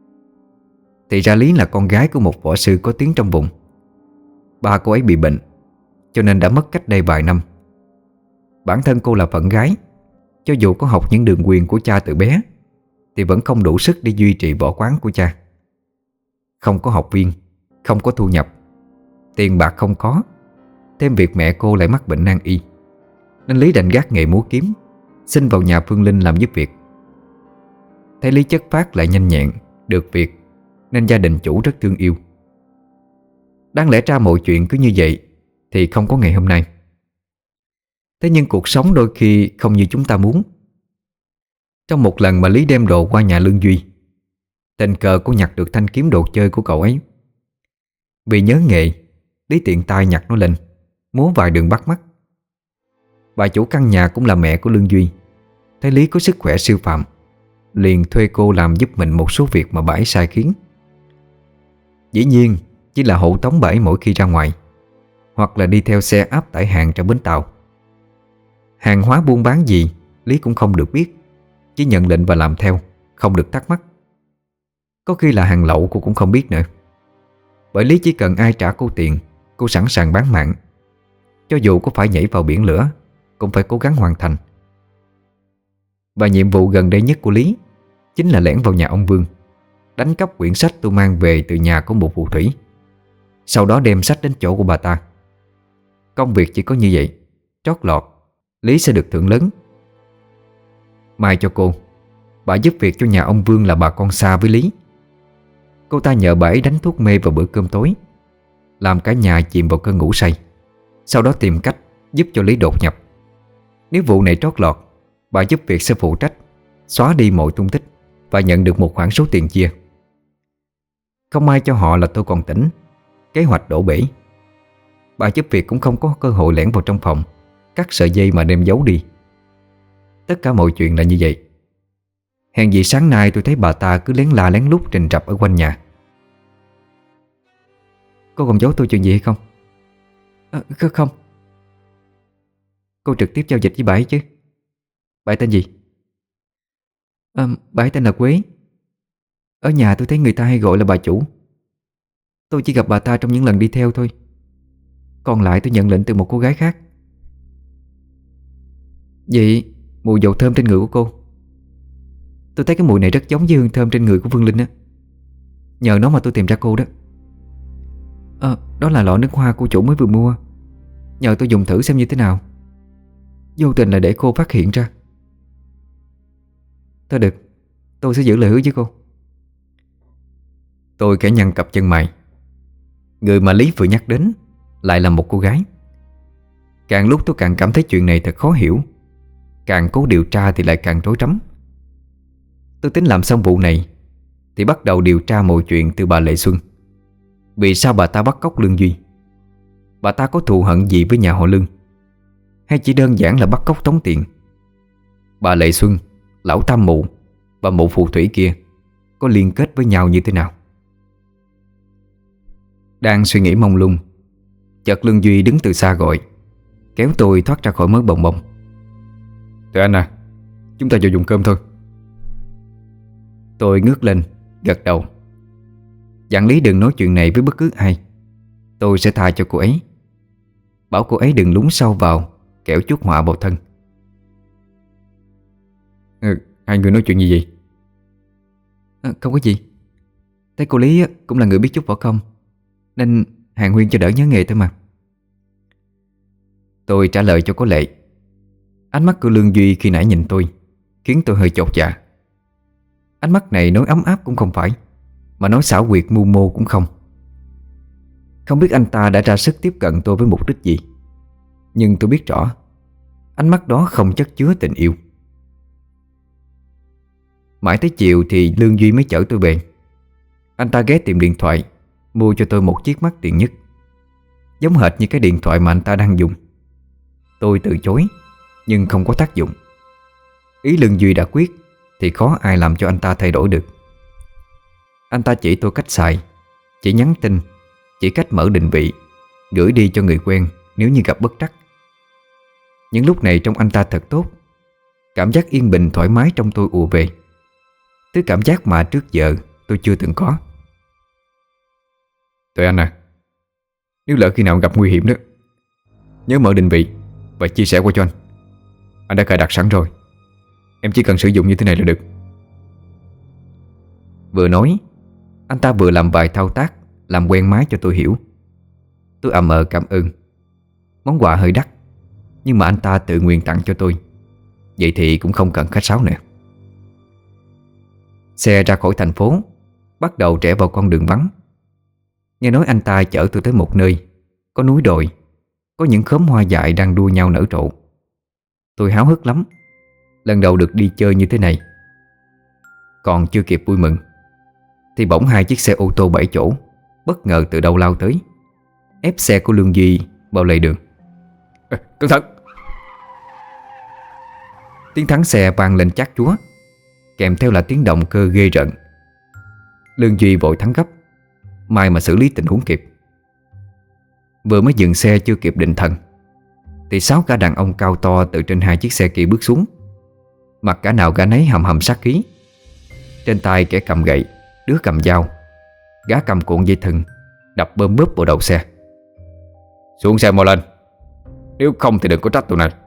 Thì ra Lý là con gái của một võ sư có tiếng trong vùng. Ba cô ấy bị bệnh, cho nên đã mất cách đây vài năm. Bản thân cô là phận gái, cho dù có học những đường quyền của cha từ bé thì vẫn không đủ sức để duy trì võ quán của cha. Không có học viên, không có thu nhập, tiền bạc không có, thêm việc mẹ cô lại mắc bệnh nan y, nên Lý đành gác nghề múa kiếm, xin vào nhà Phương Linh làm giúp việc. Thấy Lý chất phác lại nhanh nhẹn, được việc, nên gia đình chủ rất thương yêu. Đáng lẽ ra mọi chuyện cứ như vậy thì không có ngày hôm nay. Thế nhưng cuộc sống đôi khi không như chúng ta muốn. Trong một lần mà Lý đem đồ qua nhà Lương Duy, tình cờ cô nhặt được thanh kiếm đồ chơi của cậu ấy. Vì nhớ nghề, Lý tiện tay nhặt nó lên, múa vài đường bắt mắt. Bà chủ căn nhà cũng là mẹ của Lương Duy, thấy Lý có sức khỏe siêu phàm, liền thuê cô làm giúp mình một số việc mà bà ấy sai khiến. Dĩ nhiên chỉ là hộ tống bà ấy mỗi khi ra ngoài, hoặc là đi theo xe áp tải hàng ra bến tàu. Hàng hóa buôn bán gì Lý cũng không được biết, chỉ nhận lệnh và làm theo, không được thắc mắc. Có khi là hàng lậu cô cũng không biết nữa. Bởi Lý chỉ cần ai trả cô tiền, cô sẵn sàng bán mạng. Cho dù có phải nhảy vào biển lửa cũng phải cố gắng hoàn thành. Và nhiệm vụ gần đây nhất của Lý chính là lẻn vào nhà ông Vương, đánh cắp quyển sách tôi mang về từ nhà của một phù thủy, sau đó đem sách đến chỗ của bà ta. Công việc chỉ có như vậy, trót lọt Lý sẽ được thưởng lớn. Mai cho cô, bà giúp việc cho nhà ông Vương là bà con xa với Lý. Cô ta nhờ bà ấy đánh thuốc mê vào bữa cơm tối, làm cả nhà chìm vào cơn ngủ say, sau đó tìm cách giúp cho Lý đột nhập. Nếu vụ này trót lọt, bà giúp việc sẽ phụ trách xóa đi mọi tung tích và nhận được một khoản số tiền chia. Không may cho họ là tôi còn tỉnh, kế hoạch đổ bể. Bà giúp việc cũng không có cơ hội lẻn vào trong phòng, cắt sợi dây mà đem giấu đi. Tất cả mọi chuyện là như vậy. Hèn gì sáng nay tôi thấy bà ta cứ lén la lén lút rình rập ở quanh nhà. Cô còn giấu tôi chuyện gì hay không? Không. Cô trực tiếp giao dịch với bà ấy chứ. Bà ấy tên gì? Bà ấy tên là Quế. Ở nhà tôi thấy người ta hay gọi là bà chủ. Tôi chỉ gặp bà ta trong những lần đi theo thôi. Còn lại tôi nhận lệnh từ một cô gái khác. Vậy mùi dầu thơm trên người của cô, tôi thấy cái mùi này rất giống với hương thơm trên người của Phương Linh á. Nhờ nó mà tôi tìm ra cô đó. Đó là lọ nước hoa cô chủ mới vừa mua, nhờ tôi dùng thử xem như thế nào. Vô tình là để cô phát hiện ra. Thôi được, tôi sẽ giữ lời hứa với cô. Tôi khẽ nhăn cặp chân mày. Người mà Lý vừa nhắc đến lại là một cô gái. Càng lúc tôi càng cảm thấy chuyện này thật khó hiểu, càng cố điều tra thì lại càng rối rắm. Tôi tính làm xong vụ này thì bắt đầu điều tra mọi chuyện từ bà Lệ Xuân. Vì sao bà ta bắt cóc Lương Duy? Bà ta có thù hận gì với nhà họ Lương, hay chỉ đơn giản là bắt cóc tống tiền? Bà Lệ Xuân, lão Tam Mụ và mụ phù thủy kia có liên kết với nhau như thế nào? Đang suy nghĩ mông lung, chợt Lương Duy đứng từ xa gọi, kéo tôi thoát ra khỏi mớ bồng bồng. Tụi anh à, chúng ta vào dùng cơm thôi. Tôi ngước lên, gật đầu. Dặn Lý đừng nói chuyện này với bất cứ ai. Tôi sẽ tha cho cô ấy, bảo cô ấy đừng lún sâu vào, kẻo chuốc họa vào thân. Hai người nói chuyện gì vậy? Không có gì. Thấy cô Lý cũng là người biết chút võ công, nên hàn huyên cho đỡ nhớ nghề thôi mà. Tôi trả lời cho có lệ. Ánh mắt của Lương Duy khi nãy nhìn tôi khiến tôi hơi chột dạ. Ánh mắt này nói ấm áp cũng không phải, mà nói xảo quyệt mưu mô cũng không. Không biết anh ta đã ra sức tiếp cận tôi với mục đích gì, nhưng tôi biết rõ ánh mắt đó không chất chứa tình yêu. Mãi tới chiều thì Lương Duy mới chở tôi về. Anh ta ghé tiệm điện thoại, mua cho tôi một chiếc mắt tiện nhất, giống hệt như cái điện thoại mà anh ta đang dùng. Tôi từ chối, nhưng không có tác dụng. Ý Lương Duy đã quyết thì khó ai làm cho anh ta thay đổi được. Anh ta chỉ tôi cách xài, chỉ nhắn tin, chỉ cách mở định vị, gửi đi cho người quen nếu như gặp bất trắc. Những lúc này trong anh ta thật tốt. Cảm giác yên bình thoải mái trong tôi ùa về. Thứ cảm giác mà trước giờ tôi chưa từng có. Tụi anh à, nếu lỡ khi nào gặp nguy hiểm đó, nhớ mở định vị và chia sẻ qua cho anh. Anh đã cài đặt sẵn rồi, em chỉ cần sử dụng như thế này là được. Vừa nói, anh ta vừa làm vài thao tác làm quen máy cho tôi hiểu. Tôi ậm ờ cảm ơn. Món quà hơi đắt, nhưng mà anh ta tự nguyện tặng cho tôi, vậy thì cũng không cần khách sáo nữa. Xe ra khỏi thành phố, bắt đầu rẽ vào con đường vắng. Nghe nói anh ta chở tôi tới một nơi có núi đồi, có những khóm hoa dại đang đua nhau nở rộ. Tôi háo hức lắm, lần đầu được đi chơi như thế này. Còn chưa kịp vui mừng thì bỗng hai chiếc xe ô tô 7 chỗ bất ngờ từ đâu lao tới, ép xe của Lương Duy vào lề đường. Cẩn thận! Tiếng thắng xe vang lên chát chúa, kèm theo là tiếng động cơ ghê rợn. Lương Duy vội thắng gấp, may mà xử lý tình huống kịp. Vừa mới dừng xe chưa kịp định thần thì 6 gã đàn ông cao to từ trên hai chiếc xe kia bước xuống. Mặt cả nào gã nấy hầm hầm sát khí. Trên tay kẻ cầm gậy, đứa cầm dao, gã cầm cuộn dây thừng, đập bơm bớp vào đầu xe. Xuống xe mau lên, nếu không thì đừng có trách tụi này.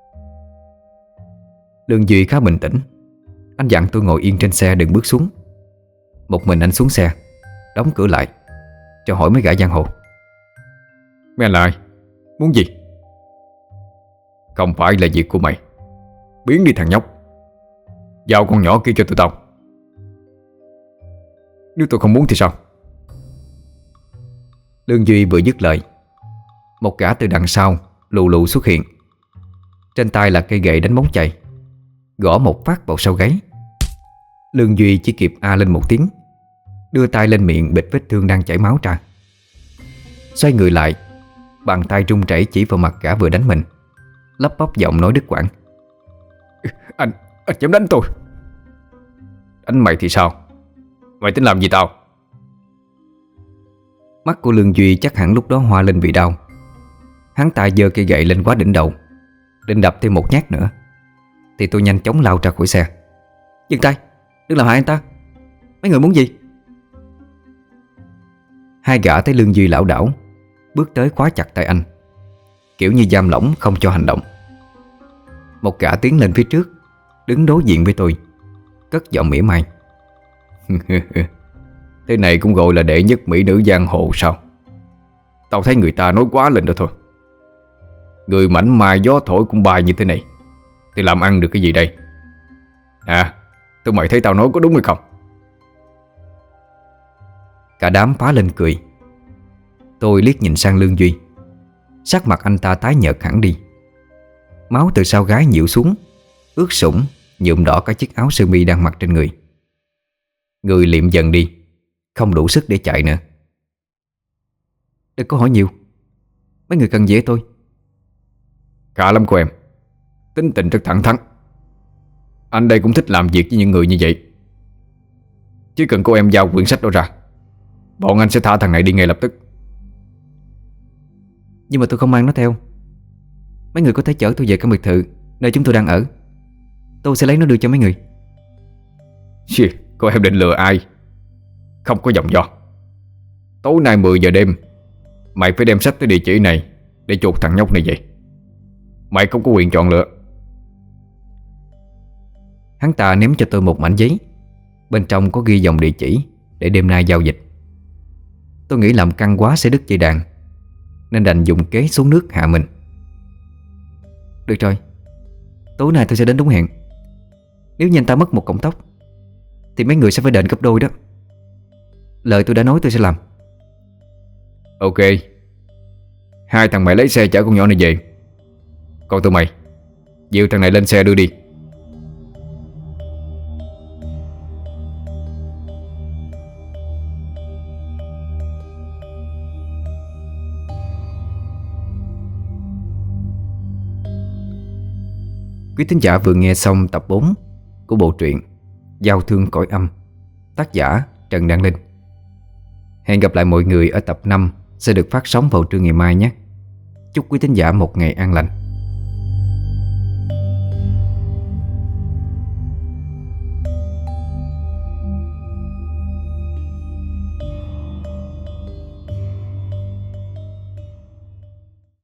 Lương Duy khá bình tĩnh. Anh dặn tôi ngồi yên trên xe đừng bước xuống. Một mình anh xuống xe, đóng cửa lại, cho hỏi mấy gã giang hồ. Mấy anh là ai? Muốn gì? Không phải là việc của mày. Biến đi thằng nhóc, giao con nhỏ kia cho tụi tao. Nếu tôi không muốn thì sao? Lương Duy vừa dứt lời, một gã từ đằng sau lù lù xuất hiện. Trên tay là cây gậy đánh bóng chày, gõ một phát vào sau gáy. Lương Duy chỉ kịp a lên một tiếng, đưa tay lên miệng bịt vết thương đang chảy máu ra. Xoay người lại, bàn tay run rẩy chỉ vào mặt gã vừa đánh mình, lắp bắp giọng nói đứt quãng. Anh dám đánh tôi? Đánh mày thì sao? Mày tính làm gì tao? Mắt của Lương Duy chắc hẳn lúc đó hoa lên vì đau. Hắn ta giơ cây gậy lên quá đỉnh đầu, định đập thêm một nhát nữa thì tôi nhanh chóng lao ra khỏi xe. Dừng tay, đừng làm hại anh ta. Mấy người muốn gì? Hai gã thấy Lương Duy lảo đảo, bước tới khóa chặt tay anh, kiểu như giam lỏng không cho hành động. Một gã tiến lên phía trước, đứng đối diện với tôi, cất giọng mỉa mai. Thế này cũng gọi là đệ nhất mỹ nữ giang hồ sao? Tao thấy người ta nói quá lên đó thôi. Người mảnh mai gió thổi cũng bay như thế này thì làm ăn được cái gì đây? À, tụi mày thấy tao nói có đúng hay không? Cả đám phá lên cười. Tôi liếc nhìn sang Lương Duy. Sắc mặt anh ta tái nhợt hẳn đi. Máu từ sau gáy nhiễu xuống, ướt sũng, nhuộm đỏ cả chiếc áo sơ mi đang mặc trên người. Người liệm dần đi, không đủ sức để chạy nữa. Đừng có hỏi nhiều, mấy người cần gì tôi? Khá lắm cô em, tính tình rất thẳng thắn. Anh đây cũng thích làm việc với những người như vậy. Chỉ cần cô em giao quyển sách đó ra, bọn anh sẽ thả thằng này đi ngay lập tức. Nhưng mà tôi không mang nó theo. Mấy người có thể chở tôi về căn biệt thự nơi chúng tôi đang ở. Tôi sẽ lấy nó đưa cho mấy người. Xì, cô em định lừa ai? Không có vòng vo. Tối nay 10 giờ đêm mày phải đem sách tới địa chỉ này để chuột thằng nhóc này về. Mày không có quyền chọn lựa. Hắn ta ném cho tôi một mảnh giấy, bên trong có ghi dòng địa chỉ để đêm nay giao dịch. Tôi nghĩ làm căng quá sẽ đứt dây đàn, nên đành dùng kế xuống nước hạ mình. Được rồi, tối nay tôi sẽ đến đúng hẹn. Nếu như anh ta mất một cọng tóc thì mấy người sẽ phải đền gấp đôi đó. Lời tôi đã nói tôi sẽ làm. Ok. Hai thằng mày lấy xe chở con nhỏ này về. Còn tụi mày dìu thằng này lên xe đưa đi. Quý thính giả vừa nghe xong tập 4 của bộ truyện Giao thương cõi âm, tác giả Trần Đăng Linh. Hẹn gặp lại mọi người ở tập 5 sẽ được phát sóng vào trưa ngày mai nhé. Chúc quý thính giả một ngày an lành.